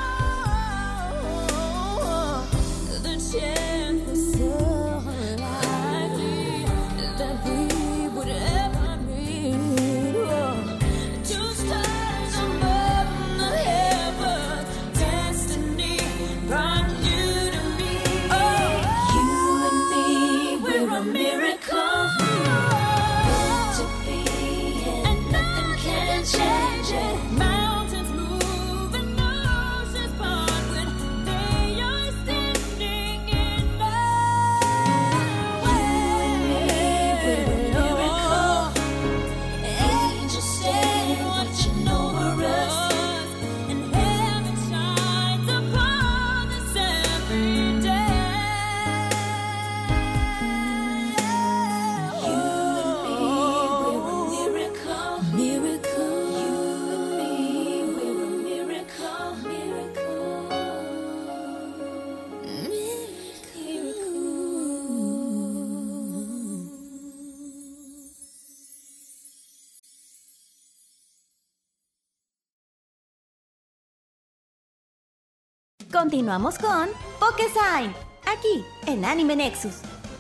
Oh, the chance was so unlikely that we would ever meet. Oh, two stars above the heavens, destiny brought you to me. Oh, you and me, we're a miracle, meant to be, and nothing can change it. Mountains move and oceans part when they are standing in our way. We're a miracle. Angels stand watching over us, and heaven shines upon us every day. You and me, we're a miracle, miracle. You and me, we're a miracle, miracle, miracle. Continuamos con Pokesign, aquí en Anime Nexus.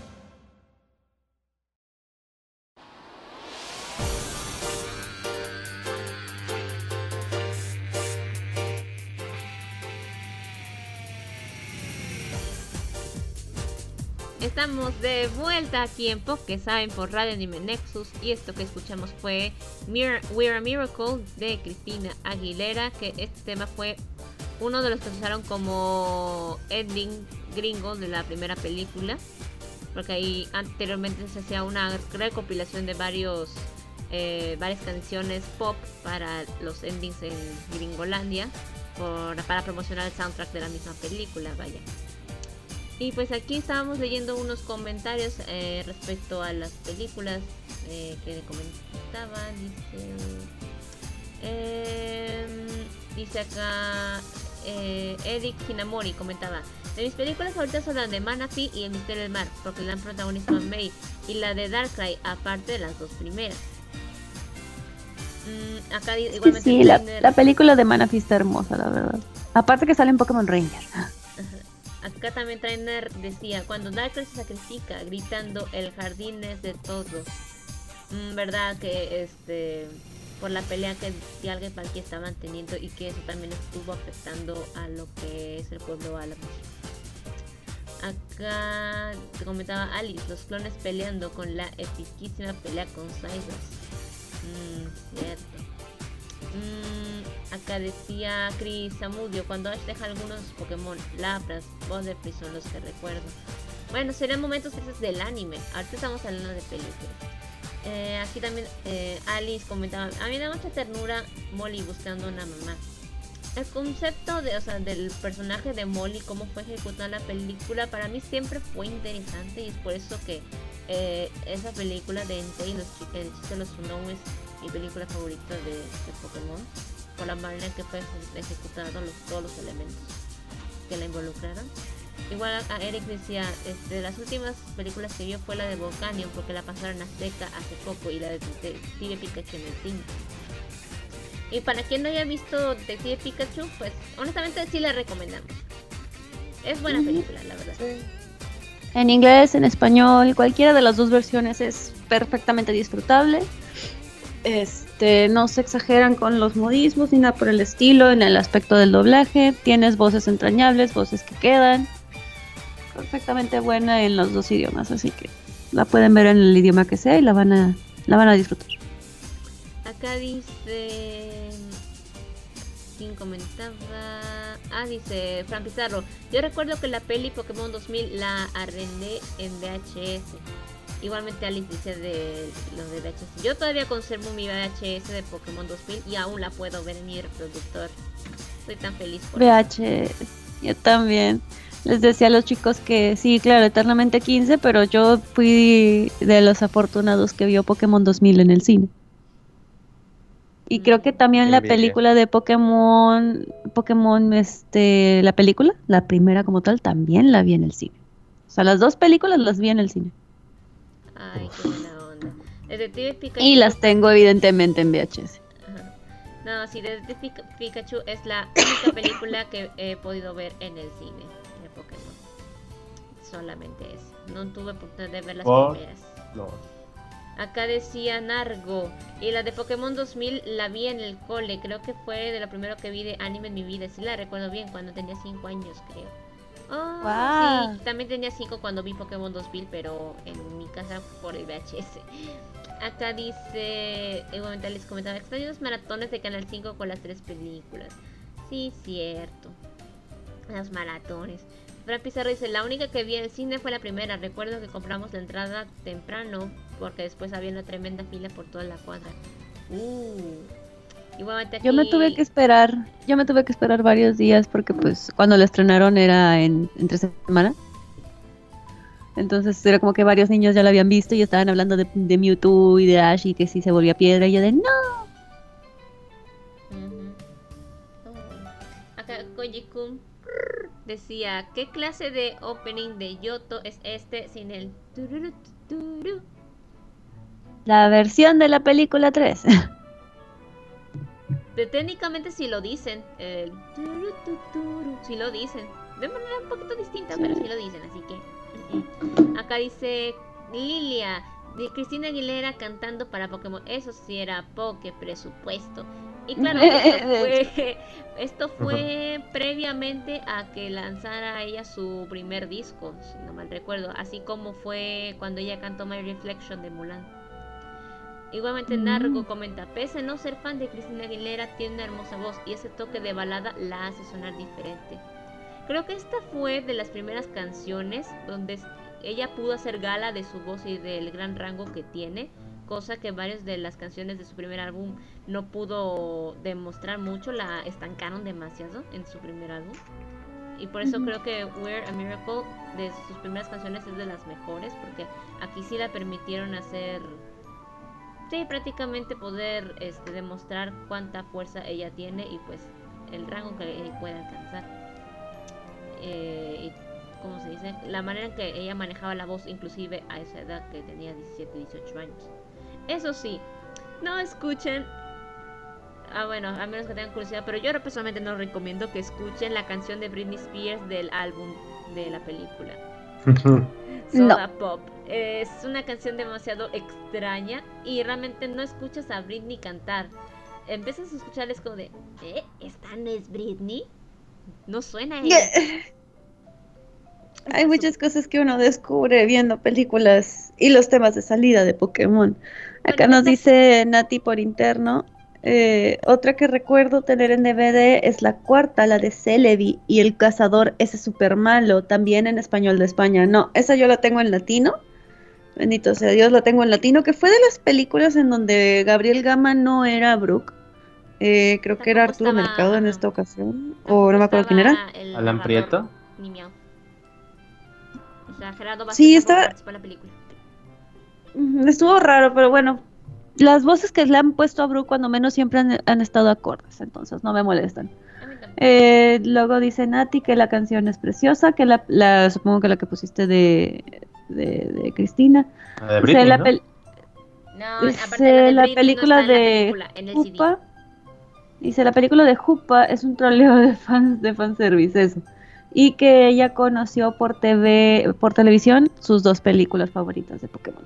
Estamos de vuelta aquí en Pokesign por Radio Anime Nexus, y esto que escuchamos fue We're a Miracle de Cristina Aguilera, que este tema fue uno de los que se usaron como ending gringo de la primera película, porque ahí anteriormente se hacía una recopilación de varios varias canciones pop para los endings en Gringolandia para promocionar el soundtrack de la misma película, vaya. Y pues aquí estábamos leyendo unos comentarios respecto a las películas que comentaban. Dice acá Eric Hinamori comentaba: de mis películas favoritas son las de Manaphy y El Misterio del Mar, porque la han protagonizado May, y la de Darkrai, aparte de las dos primeras. Acá igualmente Sí, la película de Manaphy está hermosa, la verdad. Aparte que sale en Pokémon Ranger. Acá también Trainer decía: cuando Darkrai se sacrifica gritando el jardín es de todos. Verdad que por la pelea que Dialga y Palkia estaban teniendo, y que eso también estuvo afectando a lo que es el pueblo Álamos. Acá te comentaba Alice, los clones peleando con la epiquísima pelea con Cyrus. Cierto. Acá decía Chris Samudio: cuando Ash deja algunos Pokémon, Lapras, Butterfree son los que recuerdo. Bueno, serían momentos tristes del anime. Ahorita estamos hablando de películas. Aquí también Alice comentaba: a mí me da mucha ternura Molly buscando una mamá. El concepto del personaje de Molly, cómo fue ejecutada la película, para mí siempre fue interesante, y es por eso que esa película de Entei, El chiste de los Unown, es mi película favorita de Pokémon, por la manera que fue ejecutado todos los elementos que la involucraron. Igual a Eric decía, las últimas películas que vio fue la de Volcanion, porque la pasaron a Azteca hace poco, y la de Detective Pikachu en el cine. Y para quien no haya visto Detective Pikachu, pues honestamente sí la recomendamos. Es buena película, la verdad. En inglés, en español, cualquiera de las dos versiones es perfectamente disfrutable. No se exageran con los modismos ni nada por el estilo. En el aspecto del doblaje, tienes voces entrañables, voces que quedan. Perfectamente buena en los dos idiomas, así que la pueden ver en el idioma que sea y la van a disfrutar. Acá dice... ¿quién comentaba? Dice Fran Pizarro: yo recuerdo que la peli Pokémon 2000 la arrendé en VHS. Igualmente Alice dice de lo de VHS. Yo todavía conservo mi VHS de Pokémon 2000 y aún la puedo ver en mi reproductor. Estoy tan feliz por VHS, yo también. Les decía a los chicos que sí, claro, eternamente 15, pero yo fui de los afortunados que vio Pokémon 2000 en el cine. Y creo que también la película de Pokémon, la película, la primera como tal, también la vi en el cine. O sea, las dos películas las vi en el cine. Ay, qué buena onda. Detective Pikachu. Y las tengo evidentemente en VHS. Ajá. No, sí, Detective Pikachu es la única película que he podido ver en el cine de Pokémon. Solamente es. No tuve oportunidad de ver las primeras. No. Acá decía Nargo: y la de Pokémon 2000 la vi en el cole. Creo que fue de lo primero que vi de anime en mi vida. Sí la recuerdo bien, cuando tenía 5 años, creo. Wow. Sí, también tenía 5 cuando vi Pokémon 2000, pero en mi casa por el VHS. Acá dice, igualmente les comentaba: extraño los maratones de Canal 5 con las 3 películas. Sí, cierto. Los maratones. Fran Pizarro dice: la única que vi en el cine fue la primera. Recuerdo que compramos la entrada temprano, porque después había una tremenda fila por toda la cuadra. Igualmente aquí... Yo me tuve que esperar varios días, porque pues cuando la estrenaron era entre semana. Entonces era como que varios niños ya la habían visto y estaban hablando de Mewtwo y de Ash, y que si se volvía piedra, y yo de no. Acá Koji-kun decía: ¿qué clase de opening de Yoto es sin el tururu turu? La versión de la película 3. Técnicamente sí lo dicen, sí lo dicen, de manera un poquito distinta, sí. Pero sí lo dicen, así que... Acá dice Lilia, de Cristina Aguilera cantando para Pokémon. Eso sí era poke presupuesto. Y claro, esto fue previamente a que lanzara ella su primer disco, si no mal recuerdo. Así como fue cuando ella cantó My Reflection de Mulan. Igualmente Nargo comenta: pese a no ser fan de Cristina Aguilera, tiene una hermosa voz y ese toque de balada la hace sonar diferente. Creo que esta fue de las primeras canciones donde ella pudo hacer gala de su voz y del gran rango que tiene, cosa que varias de las canciones de su primer álbum no pudo demostrar mucho, la estancaron demasiado en su primer álbum. Y por eso creo que We're a Miracle de sus primeras canciones es de las mejores, porque aquí sí la permitieron hacer, sí, prácticamente poder demostrar cuánta fuerza ella tiene y pues el rango que ella puede alcanzar. Y como se dice, la manera en que ella manejaba la voz inclusive a esa edad que tenía 17, 18 años. Eso sí, no escuchen, bueno, a menos que tengan curiosidad, pero yo personalmente no recomiendo que escuchen la canción de Britney Spears del álbum de la película. Soda Pop. Es una canción demasiado extraña y realmente no escuchas a Britney cantar. Empiezas a escucharles como de, ¿esta no es Britney? No suena a ella. Hay muchas cosas que uno descubre viendo películas y los temas de salida de Pokémon. Acá nos dice Nati por interno, otra que recuerdo tener en DVD es la cuarta, la de Celebi y el cazador ese super malo, también en español de España. No, esa yo la tengo en latino. Bendito sea Dios, la tengo en latino, que fue de las películas en donde Gabriel Gama no era Brooke. Creo que era Arturo Mercado en esta ocasión, o no me acuerdo quién era. Alan Prieto. O sea, Gerardo Vázquez sí, estaba... participó en la película. Estuvo raro, pero bueno, las voces que le han puesto a Brooke cuando menos siempre han estado acordes, entonces no me molestan. Luego dice Nati que la canción es preciosa, que supongo que la que pusiste de Cristina. La de Britney, ¿no? Dice la película de Jupa. Dice la película de Jupa es un troleo de fanservice, eso. Y que ella conoció por televisión sus dos películas favoritas de Pokémon.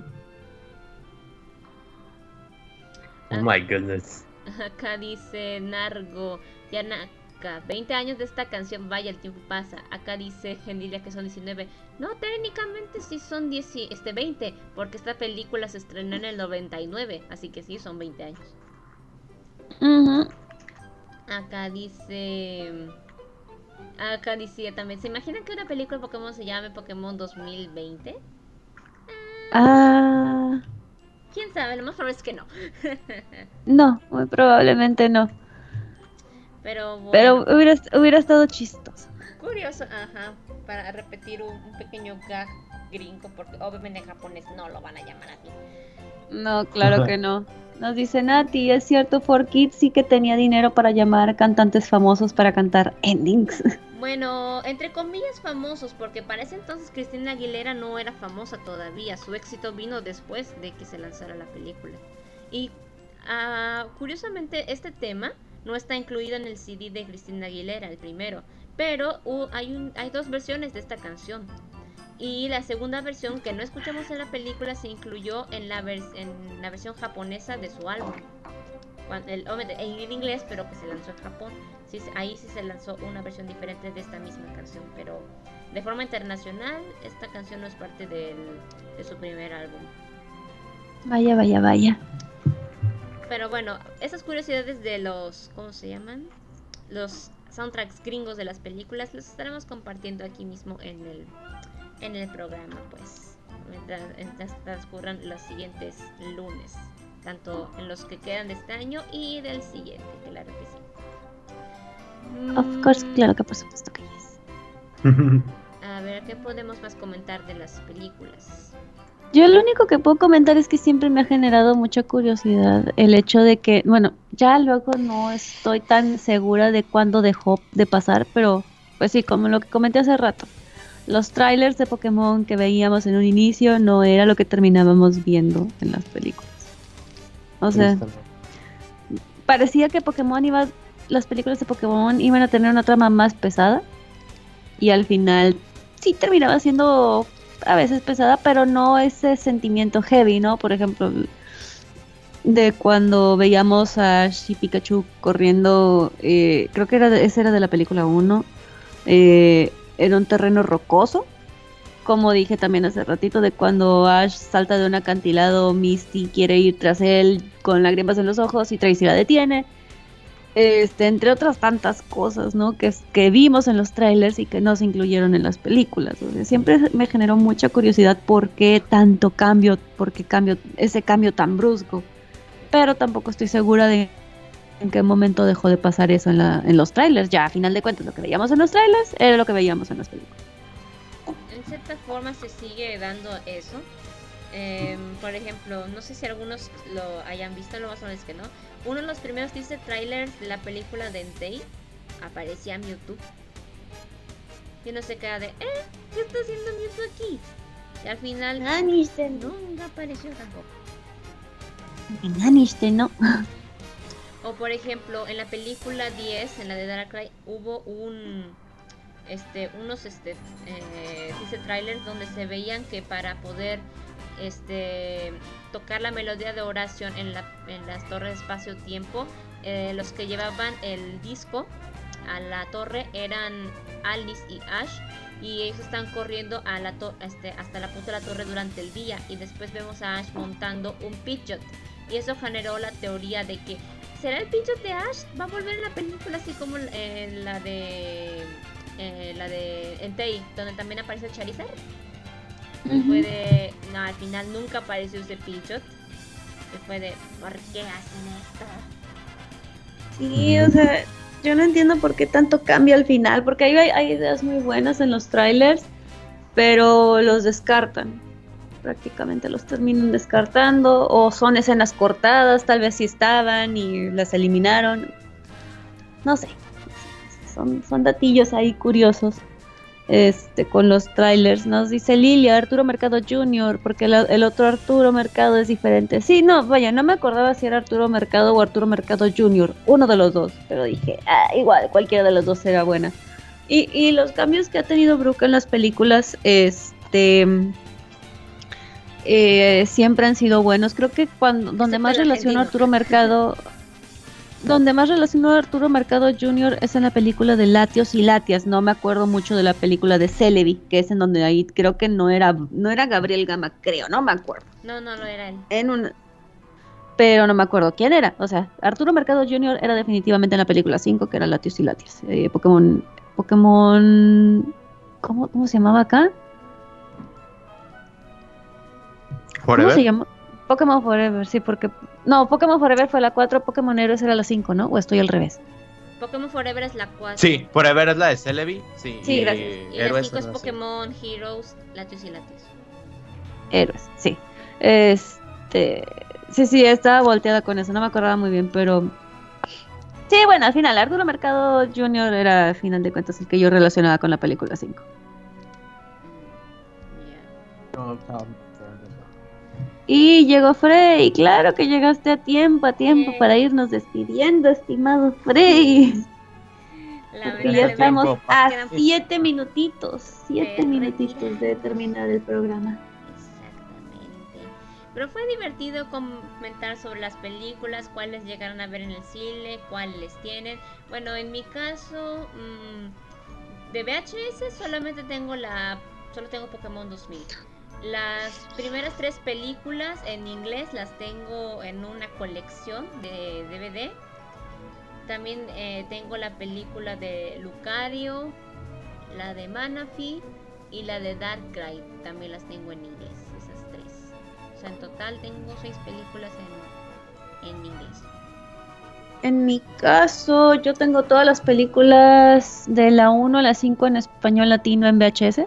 Oh my goodness. Acá dice Nargo Yanaka, 20 años de esta canción, vaya, el tiempo pasa. Acá dice Genilia que son 19. No, técnicamente sí son 20, porque esta película se estrenó en el 99, así que sí, son 20 años. Acá dice también, ¿se imaginan que una película de Pokémon se llame Pokémon 2020? ¿Quién sabe? Lo más probable es que no. No, muy probablemente no. Pero bueno. Pero hubiera estado chistoso. Curioso, para repetir un pequeño gag gringo, porque obviamente en japonés no lo van a llamar así. No, claro que no. Nos dice Nati, es cierto, 4Kids sí que tenía dinero para llamar a cantantes famosos para cantar endings. Bueno, entre comillas famosos, porque para ese entonces Cristina Aguilera no era famosa todavía. Su éxito vino después de que se lanzara la película. Y curiosamente este tema no está incluido en el CD de Cristina Aguilera, el primero. Pero hay dos versiones de esta canción. Y la segunda versión que no escuchamos en la película se incluyó en la versión japonesa de su álbum. En inglés, pero que se lanzó en Japón. Sí, ahí sí se lanzó una versión diferente de esta misma canción. Pero de forma internacional, esta canción no es parte de su primer álbum. Vaya. Pero bueno, esas curiosidades de los, ¿cómo se llaman? Los soundtracks gringos de las películas los estaremos compartiendo aquí mismo en el programa, pues, mientras transcurran los siguientes lunes, tanto en los que quedan de este año y del siguiente, claro que sí. Of course, claro que por supuesto que yes. A ver, ¿qué podemos más comentar de las películas? Yo lo único que puedo comentar es que siempre me ha generado mucha curiosidad el hecho de que, bueno, ya luego no estoy tan segura de cuándo dejó de pasar, pero pues sí, como lo que comenté hace rato. Los trailers de Pokémon que veíamos en un inicio no era lo que terminábamos viendo en las películas. O sea, parecía que las películas de Pokémon iban a tener una trama más pesada. Y al final sí terminaba siendo a veces pesada, pero no ese sentimiento heavy, ¿no? Por ejemplo, de cuando veíamos a Ash y Pikachu corriendo, creo que ese era de la película 1, en un terreno rocoso, como dije también hace ratito, de cuando Ash salta de un acantilado, Misty quiere ir tras él con lágrimas en los ojos y Tracy la detiene. Entre otras tantas cosas, ¿no? Que vimos en los trailers y que no se incluyeron en las películas. O sea, siempre me generó mucha curiosidad por qué tanto cambio, ese cambio tan brusco. Pero tampoco estoy segura de en qué momento dejó de pasar eso en los trailers. Ya, a final de cuentas, lo que veíamos en los trailers era lo que veíamos en las películas. En cierta forma se sigue dando eso. Por ejemplo, no sé si algunos lo hayan visto, lo más probable es que no. Uno de los primeros teaser trailers de la película de Entei aparecía Mewtwo. Y uno se queda de, ¿qué está haciendo Mewtwo aquí? Y al final nunca apareció tampoco. ¿No? O por ejemplo, en la película 10, en la de Darkrai, hubo unos teaser trailers donde se veían que para poder tocar la melodía de oración en las torres espacio-tiempo, los que llevaban el disco a la torre eran Alice y Ash, y ellos están corriendo a hasta la punta de la torre durante el día, y después vemos a Ash montando un Pidgeot, y eso generó la teoría de que ¿será el Pidgeot de Ash? ¿Va a volver en la película así como la de Entei, donde también apareció Charizard? No, al final nunca apareció ese Pidgeot. Y fue de, ¿por qué hacen esto? Sí, o sea, yo no entiendo por qué tanto cambia al final, porque hay ideas muy buenas en los trailers, pero los descartan. Prácticamente los terminan descartando, o son escenas cortadas, tal vez sí estaban y las eliminaron. No sé, son datillos ahí curiosos. Con los trailers. Nos dice Lilia, Arturo Mercado Jr., porque el otro Arturo Mercado es diferente. Sí, no, vaya, no me acordaba si era Arturo Mercado o Arturo Mercado Jr., uno de los dos, pero dije, igual, cualquiera de los dos será buena. Y los cambios que ha tenido Brooke en las películas, siempre han sido buenos. Creo que donde más relaciono a Arturo Mercado... Donde más relacionó a Arturo Mercado Jr. es en la película de Latios y Latias. No me acuerdo mucho de la película de Celebi, que es en donde ahí creo que no era Gabriel Gama, creo, no me acuerdo. No lo era él. Pero no me acuerdo quién era. O sea, Arturo Mercado Jr. era definitivamente en la película 5, que era Latios y Latias. Pokémon... ¿Cómo se llamaba acá? ¿Forever? ¿Cómo se llama? Pokémon Forever, sí, porque... No, Pokémon Forever fue la 4, Pokémon Héroes era la 5, ¿no? ¿O estoy al revés? Pokémon Forever es la 4. Sí, Forever es la de Celebi. Sí, gracias. Y la 5 es Pokémon Heroes, Latios y Latios. Héroes, sí. Sí, estaba volteada con eso, no me acordaba muy bien, pero... Sí, bueno, al final, Arturo Mercado Jr. era, al final de cuentas, el que yo relacionaba con la película 5. Y llegó Frey, claro que llegaste a tiempo para irnos despidiendo, estimado Frey. Porque ya estamos a 7 minutitos de terminar el programa. Exactamente. Pero fue divertido comentar sobre las películas, cuáles llegaron a ver en el cine, cuáles tienen. Bueno, en mi caso, de VHS solo tengo Pokémon 2000. Las primeras 3 películas en inglés las tengo en una colección de DVD. También tengo la película de Lucario, la de Manaphy y la de Darkrai. También las tengo en inglés, esas 3. O sea, en total tengo 6 películas en inglés. En mi caso, yo tengo todas las películas de la 1 a la 5 en español latino en VHS.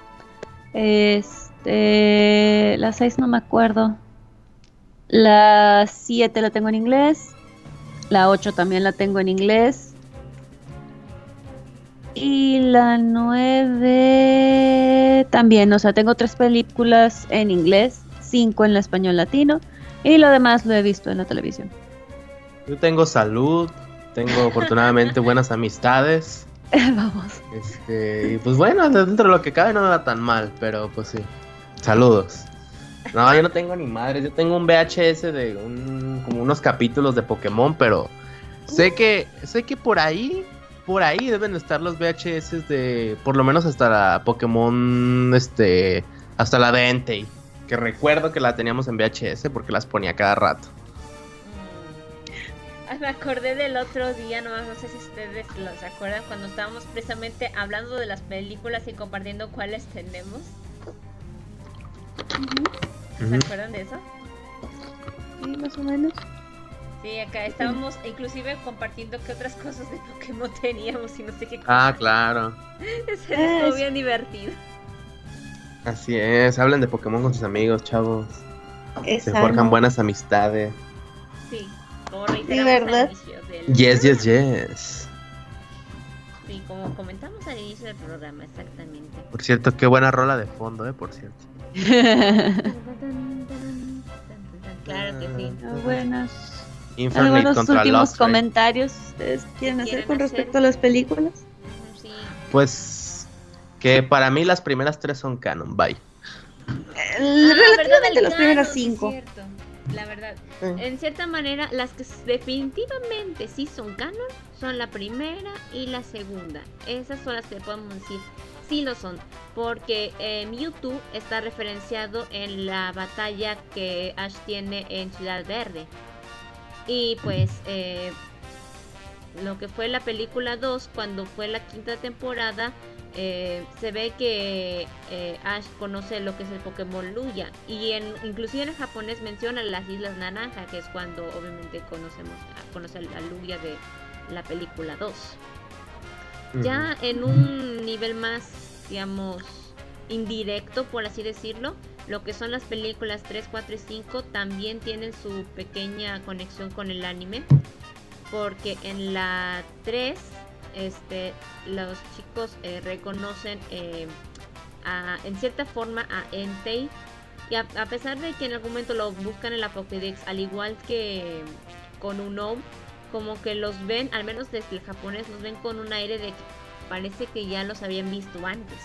La 6 no me acuerdo. La 7 la tengo en inglés. La 8 también la tengo en inglés. Y la 9 también, o sea, tengo 3 películas en inglés, 5 en español latino. Y lo demás lo he visto en la televisión. Yo tengo salud, tengo afortunadamente buenas amistades. Vamos. Y pues bueno, dentro de lo que cabe no me va tan mal, pero pues sí. Saludos. No, yo no tengo ni madres. Yo tengo un VHS de como unos capítulos de Pokémon, pero sé que por ahí deben estar los VHS de por lo menos hasta la Pokémon, hasta la de Entei, que recuerdo que la teníamos en VHS porque las ponía cada rato. Me acordé del otro día, nomás no sé si ustedes se acuerdan, cuando estábamos precisamente hablando de las películas y compartiendo cuáles tenemos. ¿Se acuerdan de eso? Sí, más o menos. Sí, acá estábamos inclusive compartiendo qué otras cosas de Pokémon teníamos y no sé qué cosas. Ah, claro. Ese estuvo bien divertido. Así es, hablen de Pokémon con sus amigos, chavos. Se Exacto. forjan buenas amistades. Sí, como Sí, reiteramos ¿verdad? al inicio del... Yes. Sí, como comentamos al inicio del programa, exactamente. Por cierto, qué buena rola de fondo, por cierto. Claro que sí. Buenos. Infernape ¿Algunos contra últimos Lost, right? comentarios ustedes quieren hacer con respecto a las películas? Sí. Pues que para mí las primeras 3 son canon, bye. Relativamente el las primeras canon, sí, 5. cierto. La verdad, en cierta manera, las que definitivamente sí son canon son la primera y la segunda. Esas son las que podemos decir sí lo son, porque Mewtwo está referenciado en la batalla que Ash tiene en Ciudad Verde. Y pues lo que fue la película 2, cuando fue la quinta temporada, se ve que Ash conoce lo que es el Pokémon Lugia, y inclusive en japonés menciona las Islas Naranja, que es cuando obviamente conoce a Lugia de la película 2. Ya en un nivel más, digamos, indirecto, por así decirlo, lo que son las películas 3, 4 y 5 también tienen su pequeña conexión con el anime, porque en la 3 los chicos reconocen en cierta forma a Entei, y a pesar de que en algún momento lo buscan en la Pokédex, al igual que con Unown, como que los ven, al menos desde el japonés, los ven con un aire de que parece que ya los habían visto antes.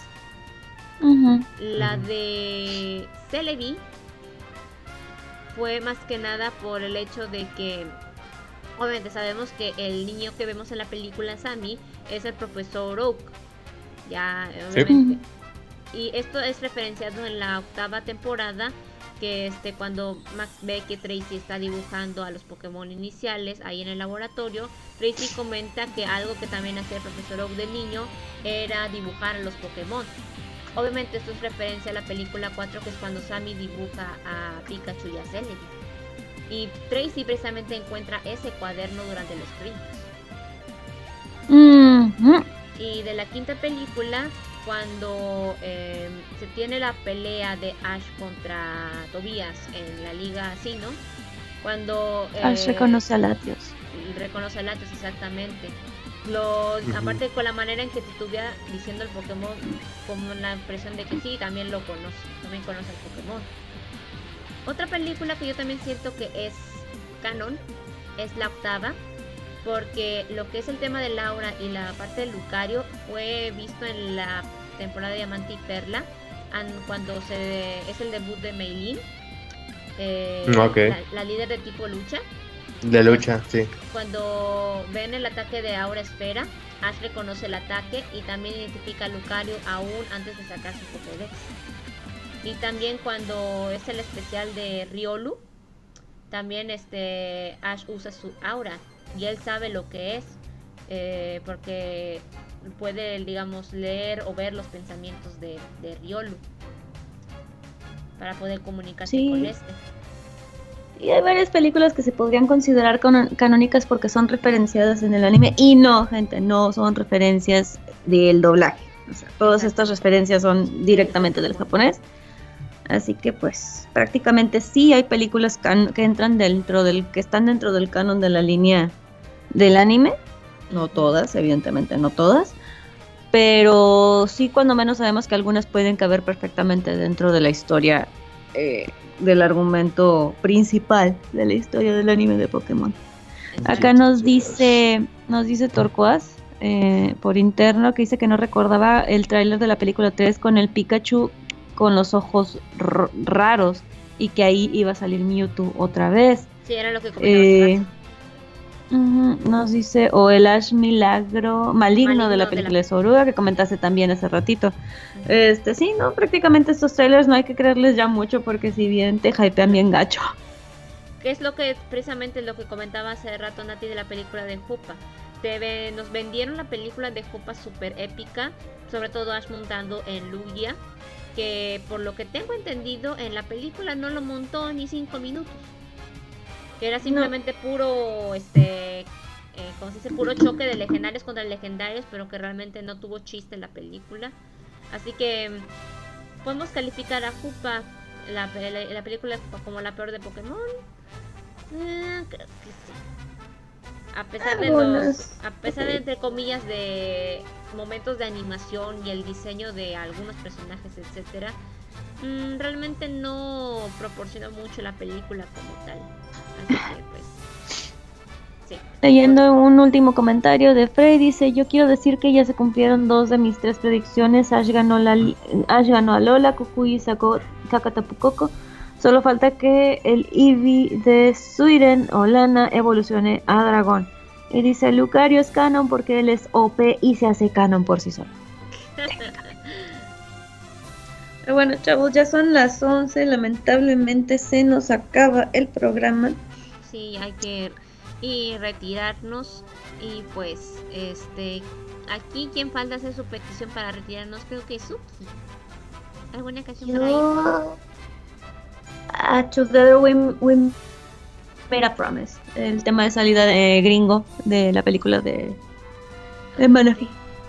La de Celebi fue más que nada por el hecho de que obviamente sabemos que el niño que vemos en la película Sammy es el profesor Oak. Ya, obviamente. Sí. Y esto es referenciado en la 8ª temporada, que cuando Max ve que Tracy está dibujando a los Pokémon iniciales ahí en el laboratorio, Tracy comenta que algo que también hacía el profesor Oak de niño era dibujar a los Pokémon. Obviamente esto es referencia a la película 4, que es cuando Sammy dibuja a Pikachu y a Celebi. Y Tracy precisamente encuentra ese cuaderno durante los sprints. Y de la quinta película, cuando se tiene la pelea de Ash contra Tobias en la Liga Sinnoh, cuando Ash reconoce a Latios. Reconoce a Latios, exactamente. Aparte con la manera en que Titubia diciendo el Pokémon, como la impresión de que sí, también lo conoce, también conoce al Pokémon. Otra película que yo también siento que es canon es la 8ª, porque lo que es el tema de Laura y la parte de Lucario fue visto en la temporada de Diamante y Perla, cuando es el debut de Meilin, la líder de tipo lucha. De lucha, sí. Cuando ven el ataque de Aura Esfera, Ash reconoce el ataque y también identifica a Lucario aún antes de sacar su Pokédex. Y también cuando es el especial de Riolu, también Ash usa su aura y él sabe lo que es, porque puede, digamos, leer o ver los pensamientos de Riolu para poder comunicarse con Y hay varias películas que se podrían considerar canónicas porque son referenciadas en el anime, y no, gente, no son referencias del doblaje. O sea, todas estas referencias son directamente del japonés. Así que pues prácticamente sí hay películas que entran que están dentro del canon de la línea del anime. No todas, evidentemente no todas, pero sí, cuando menos sabemos que algunas pueden caber perfectamente dentro de la historia, del argumento principal de la historia del anime de Pokémon. Acá nos dice Torquaz por interno, que dice que no recordaba el tráiler de la película 3 con el Pikachu con los ojos raros, y que ahí iba a salir Mewtwo otra vez. Sí, era lo que comentaba. Nos dice, o el Ash maligno de la película de Soruga, que comentaste también hace ratito. Sí, no, prácticamente estos trailers no hay que creerles ya mucho, porque si bien te hypean bien gacho. que es lo que precisamente lo que comentaba hace rato Nati de la película de Hoopa. Nos vendieron la película de Hoopa super épica, sobre todo Ash montando en Lugia, que por lo que tengo entendido en la película no lo montó ni 5 minutos, que era simplemente puro como se dice, puro choque de legendarios contra legendarios, pero que realmente no tuvo chiste en la película. Así que podemos calificar a Hoopa, la película de Hoopa, como la peor de Pokémon. Creo que sí. A pesar de entre comillas de momentos de animación y el diseño de algunos personajes, etcétera, realmente no proporcionó mucho la película como tal. Así que pues sí. Leyendo un último comentario de Frey, dice: yo quiero decir que ya se cumplieron 2 de mis 3 predicciones. Ash ganó a Lola, Kukui sacó Kakatapu Koko. Solo falta que el Eevee de Suiren o Lana evolucione a dragón. Y dice: Lucario es canon porque él es OP y se hace canon por sí solo. Pero bueno, chavos, ya son las 11. Lamentablemente se nos acaba el programa. Sí, hay que retirarnos. Y pues, aquí quien falta hacer su petición para retirarnos, creo que es Suki. ¿Alguna canción por ahí? Together we made a promise. El tema de salida de gringo de la película de Manaphy.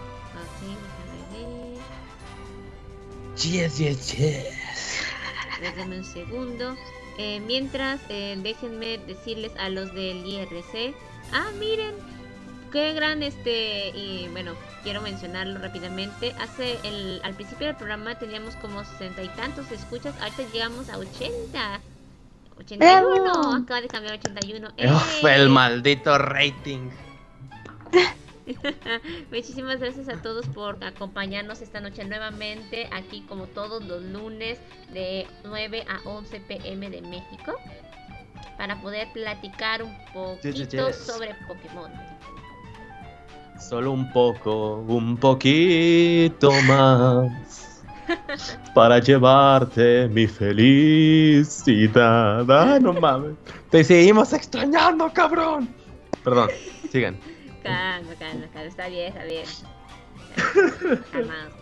Yes. Déjenme un segundo. Mientras, déjenme decirles a los del IRC. Miren, qué gran y bueno, quiero mencionarlo rápidamente. Al principio del programa teníamos como 60 y tantos escuchas. Ahorita llegamos a 81. Acaba de cambiar a 81. El maldito rating. Muchísimas gracias a todos por acompañarnos esta noche nuevamente aquí, como todos los lunes de 9 a 11 p.m. de México, para poder platicar un poquito sobre Pokémon. Solo un poquito más para llevarte mi felicidad. No mames, te seguimos extrañando, cabrón. Perdón, sigan. Calma, está bien. Calmados.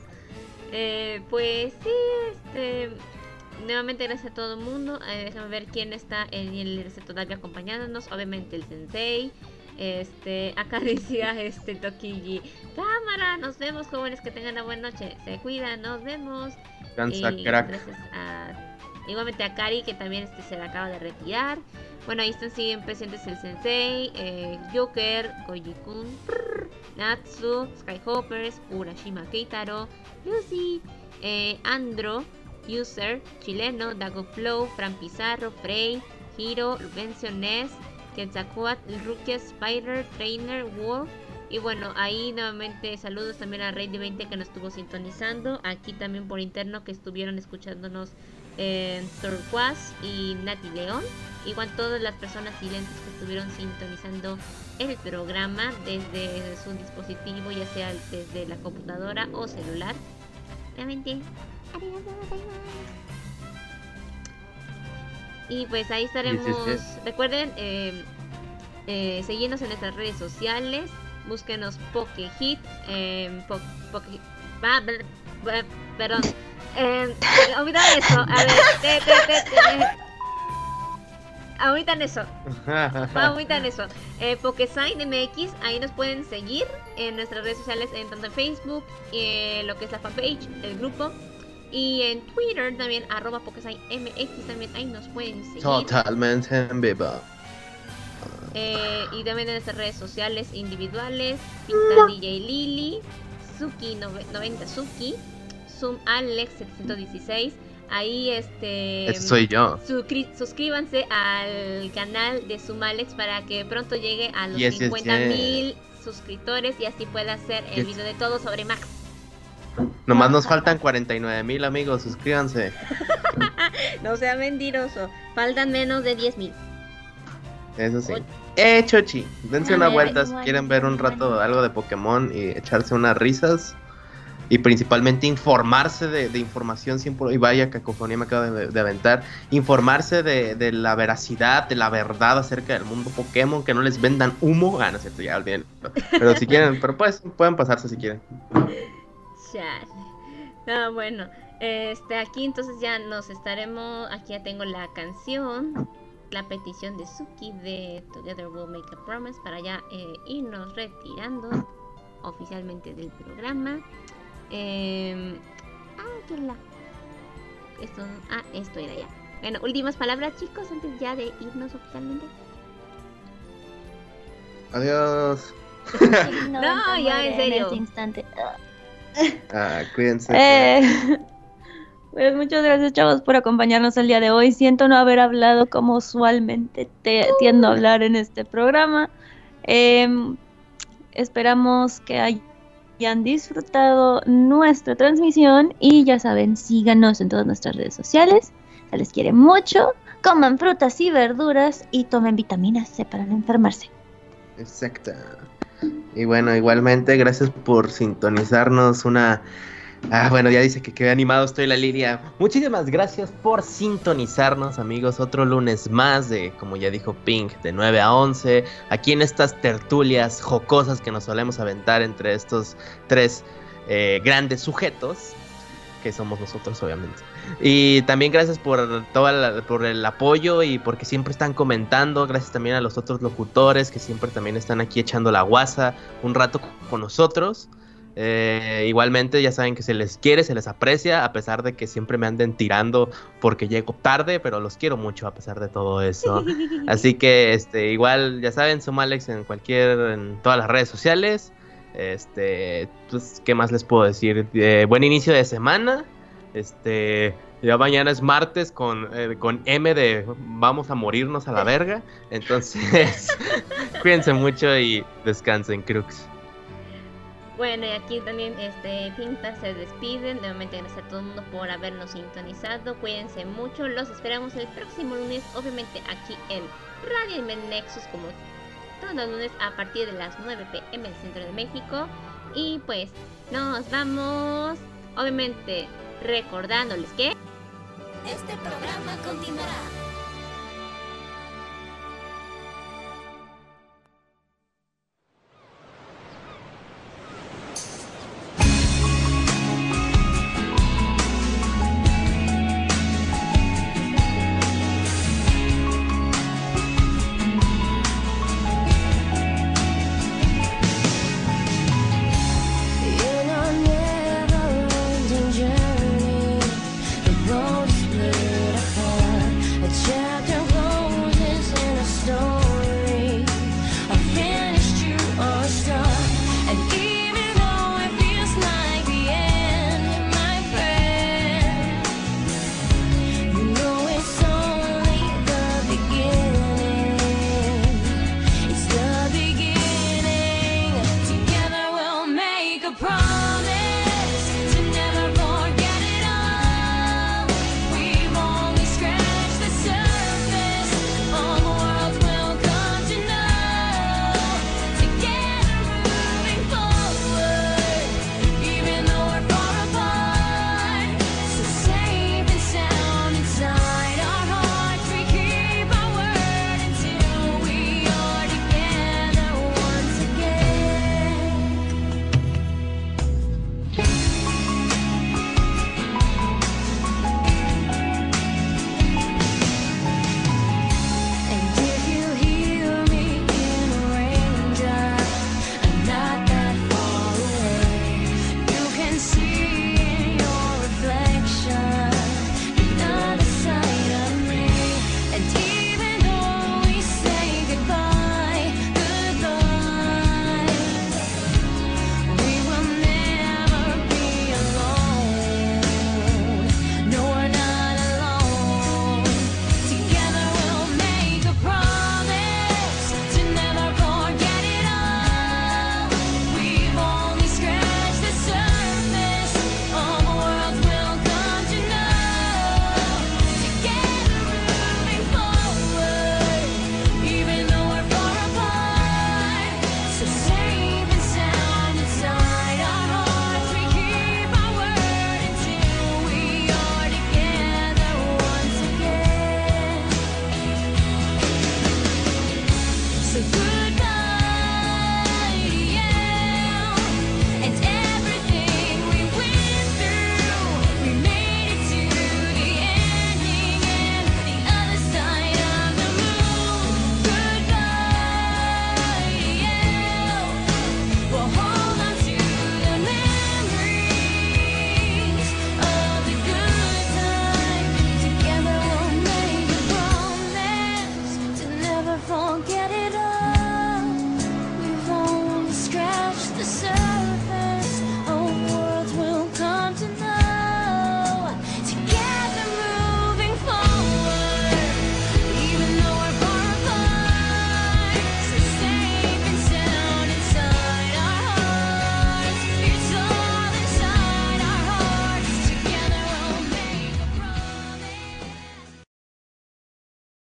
Pues sí, nuevamente gracias a todo el mundo. Déjame ver quién está en el todavía acompañándonos. Obviamente el Sensei. Acá decía Tokiji: cámara, nos vemos, jóvenes, que tengan una buena noche, se cuidan, nos vemos. Cansa, crack. Gracias igualmente a Kari, que también se le acaba de retirar. Bueno, ahí siguen presentes el Sensei, Joker, Koji-kun, Natsu, Skyhoppers, Urashima Keitaro, Lucy, Andro, User, Chileno, Dago Flow, Fran Pizarro, Frey, Hiro, Vencio Ness, Quetzalcoatl, Rukia, Spider, Trainer, Wolf. Y bueno, ahí nuevamente saludos también a Rey de 20 que nos estuvo sintonizando. Aquí también por interno que estuvieron escuchándonos Turquoise y Nati León. Igual todas las personas silentes que estuvieron sintonizando el programa desde su dispositivo, ya sea desde la computadora o celular. Nuevamente, y pues ahí estaremos. Recuerden seguirnos en nuestras redes sociales. Búsquenos Pokehit. Perdón. Olvidan eso. A ver. Omitan eso. Pokesign MX. Ahí nos pueden seguir en nuestras redes sociales, tanto en Facebook, lo que es la fanpage, el grupo. Y en Twitter también, @PokeSignMX, también ahí nos pueden seguir. Totalmente en vivo. Y también en nuestras redes sociales individuales: Pinta DJ Lily, Suki 90 Suki, Zoom Alex 716. Ahí Ese soy yo. Suscríbanse al canal de Zoom Alex para que pronto llegue a los 50,000 suscriptores y así pueda hacer el video de todo sobre Max. Nomás nos faltan 49,000, amigos, suscríbanse. No sea mentiroso, faltan menos de 10,000. Eso sí. Chochi, dense una vuelta si quieren ver un rato algo de Pokémon y echarse unas risas. y principalmente informarse de información siempre, y vaya cacofonía me acaba de aventar, informarse de la veracidad, de la verdad acerca del mundo Pokémon, que no les vendan humo, no es cierto, ya olvídenlo, pero si quieren, pero pues pueden pasarse si quieren. Chale. No, bueno, aquí entonces ya nos estaremos, aquí ya tengo la canción, la petición de Suki de Together We'll Make a Promise para ya irnos retirando oficialmente del programa. Esto era ya. Bueno, últimas palabras, chicos, antes ya de irnos oficialmente. Adiós. No, ya en serio. En este instante. Cuídense. Pues muchas gracias, chavos, por acompañarnos el día de hoy. Siento no haber hablado como usualmente tiendo a hablar en este programa. Esperamos que hayan disfrutado nuestra transmisión y ya saben, síganos en todas nuestras redes sociales. Se les quiere mucho. Coman frutas y verduras y tomen vitamina C para no enfermarse. Exacto. Y bueno, igualmente, gracias por sintonizarnos bueno, ya dice que quedé animado, estoy la Lilia. Muchísimas gracias por sintonizarnos, amigos. Otro lunes más de, como ya dijo Pink, de 9 a 11. Aquí en estas tertulias jocosas que nos solemos aventar entre estos tres grandes sujetos, que somos nosotros, obviamente. Y también gracias por por el apoyo y porque siempre están comentando. Gracias también a los otros locutores que siempre también están aquí echando la guasa un rato con nosotros. Igualmente ya saben que se les quiere, se les aprecia, a pesar de que siempre me anden tirando porque llego tarde, pero los quiero mucho a pesar de todo eso. Así que igual ya saben, somos Alex en todas las redes sociales. Pues qué más les puedo decir, buen inicio de semana. Ya mañana es martes con M de vamos a morirnos a la verga. Entonces cuídense mucho y descansen, Crux. Bueno, y aquí también Pinta se despiden. Nuevamente gracias a todo el mundo por habernos sintonizado. Cuídense mucho. Los esperamos el próximo lunes, obviamente aquí en Radio Anime Nexus, como todos los lunes a partir de las 9 p.m. del Centro de México. Y pues nos vamos, obviamente recordándoles que este programa continuará.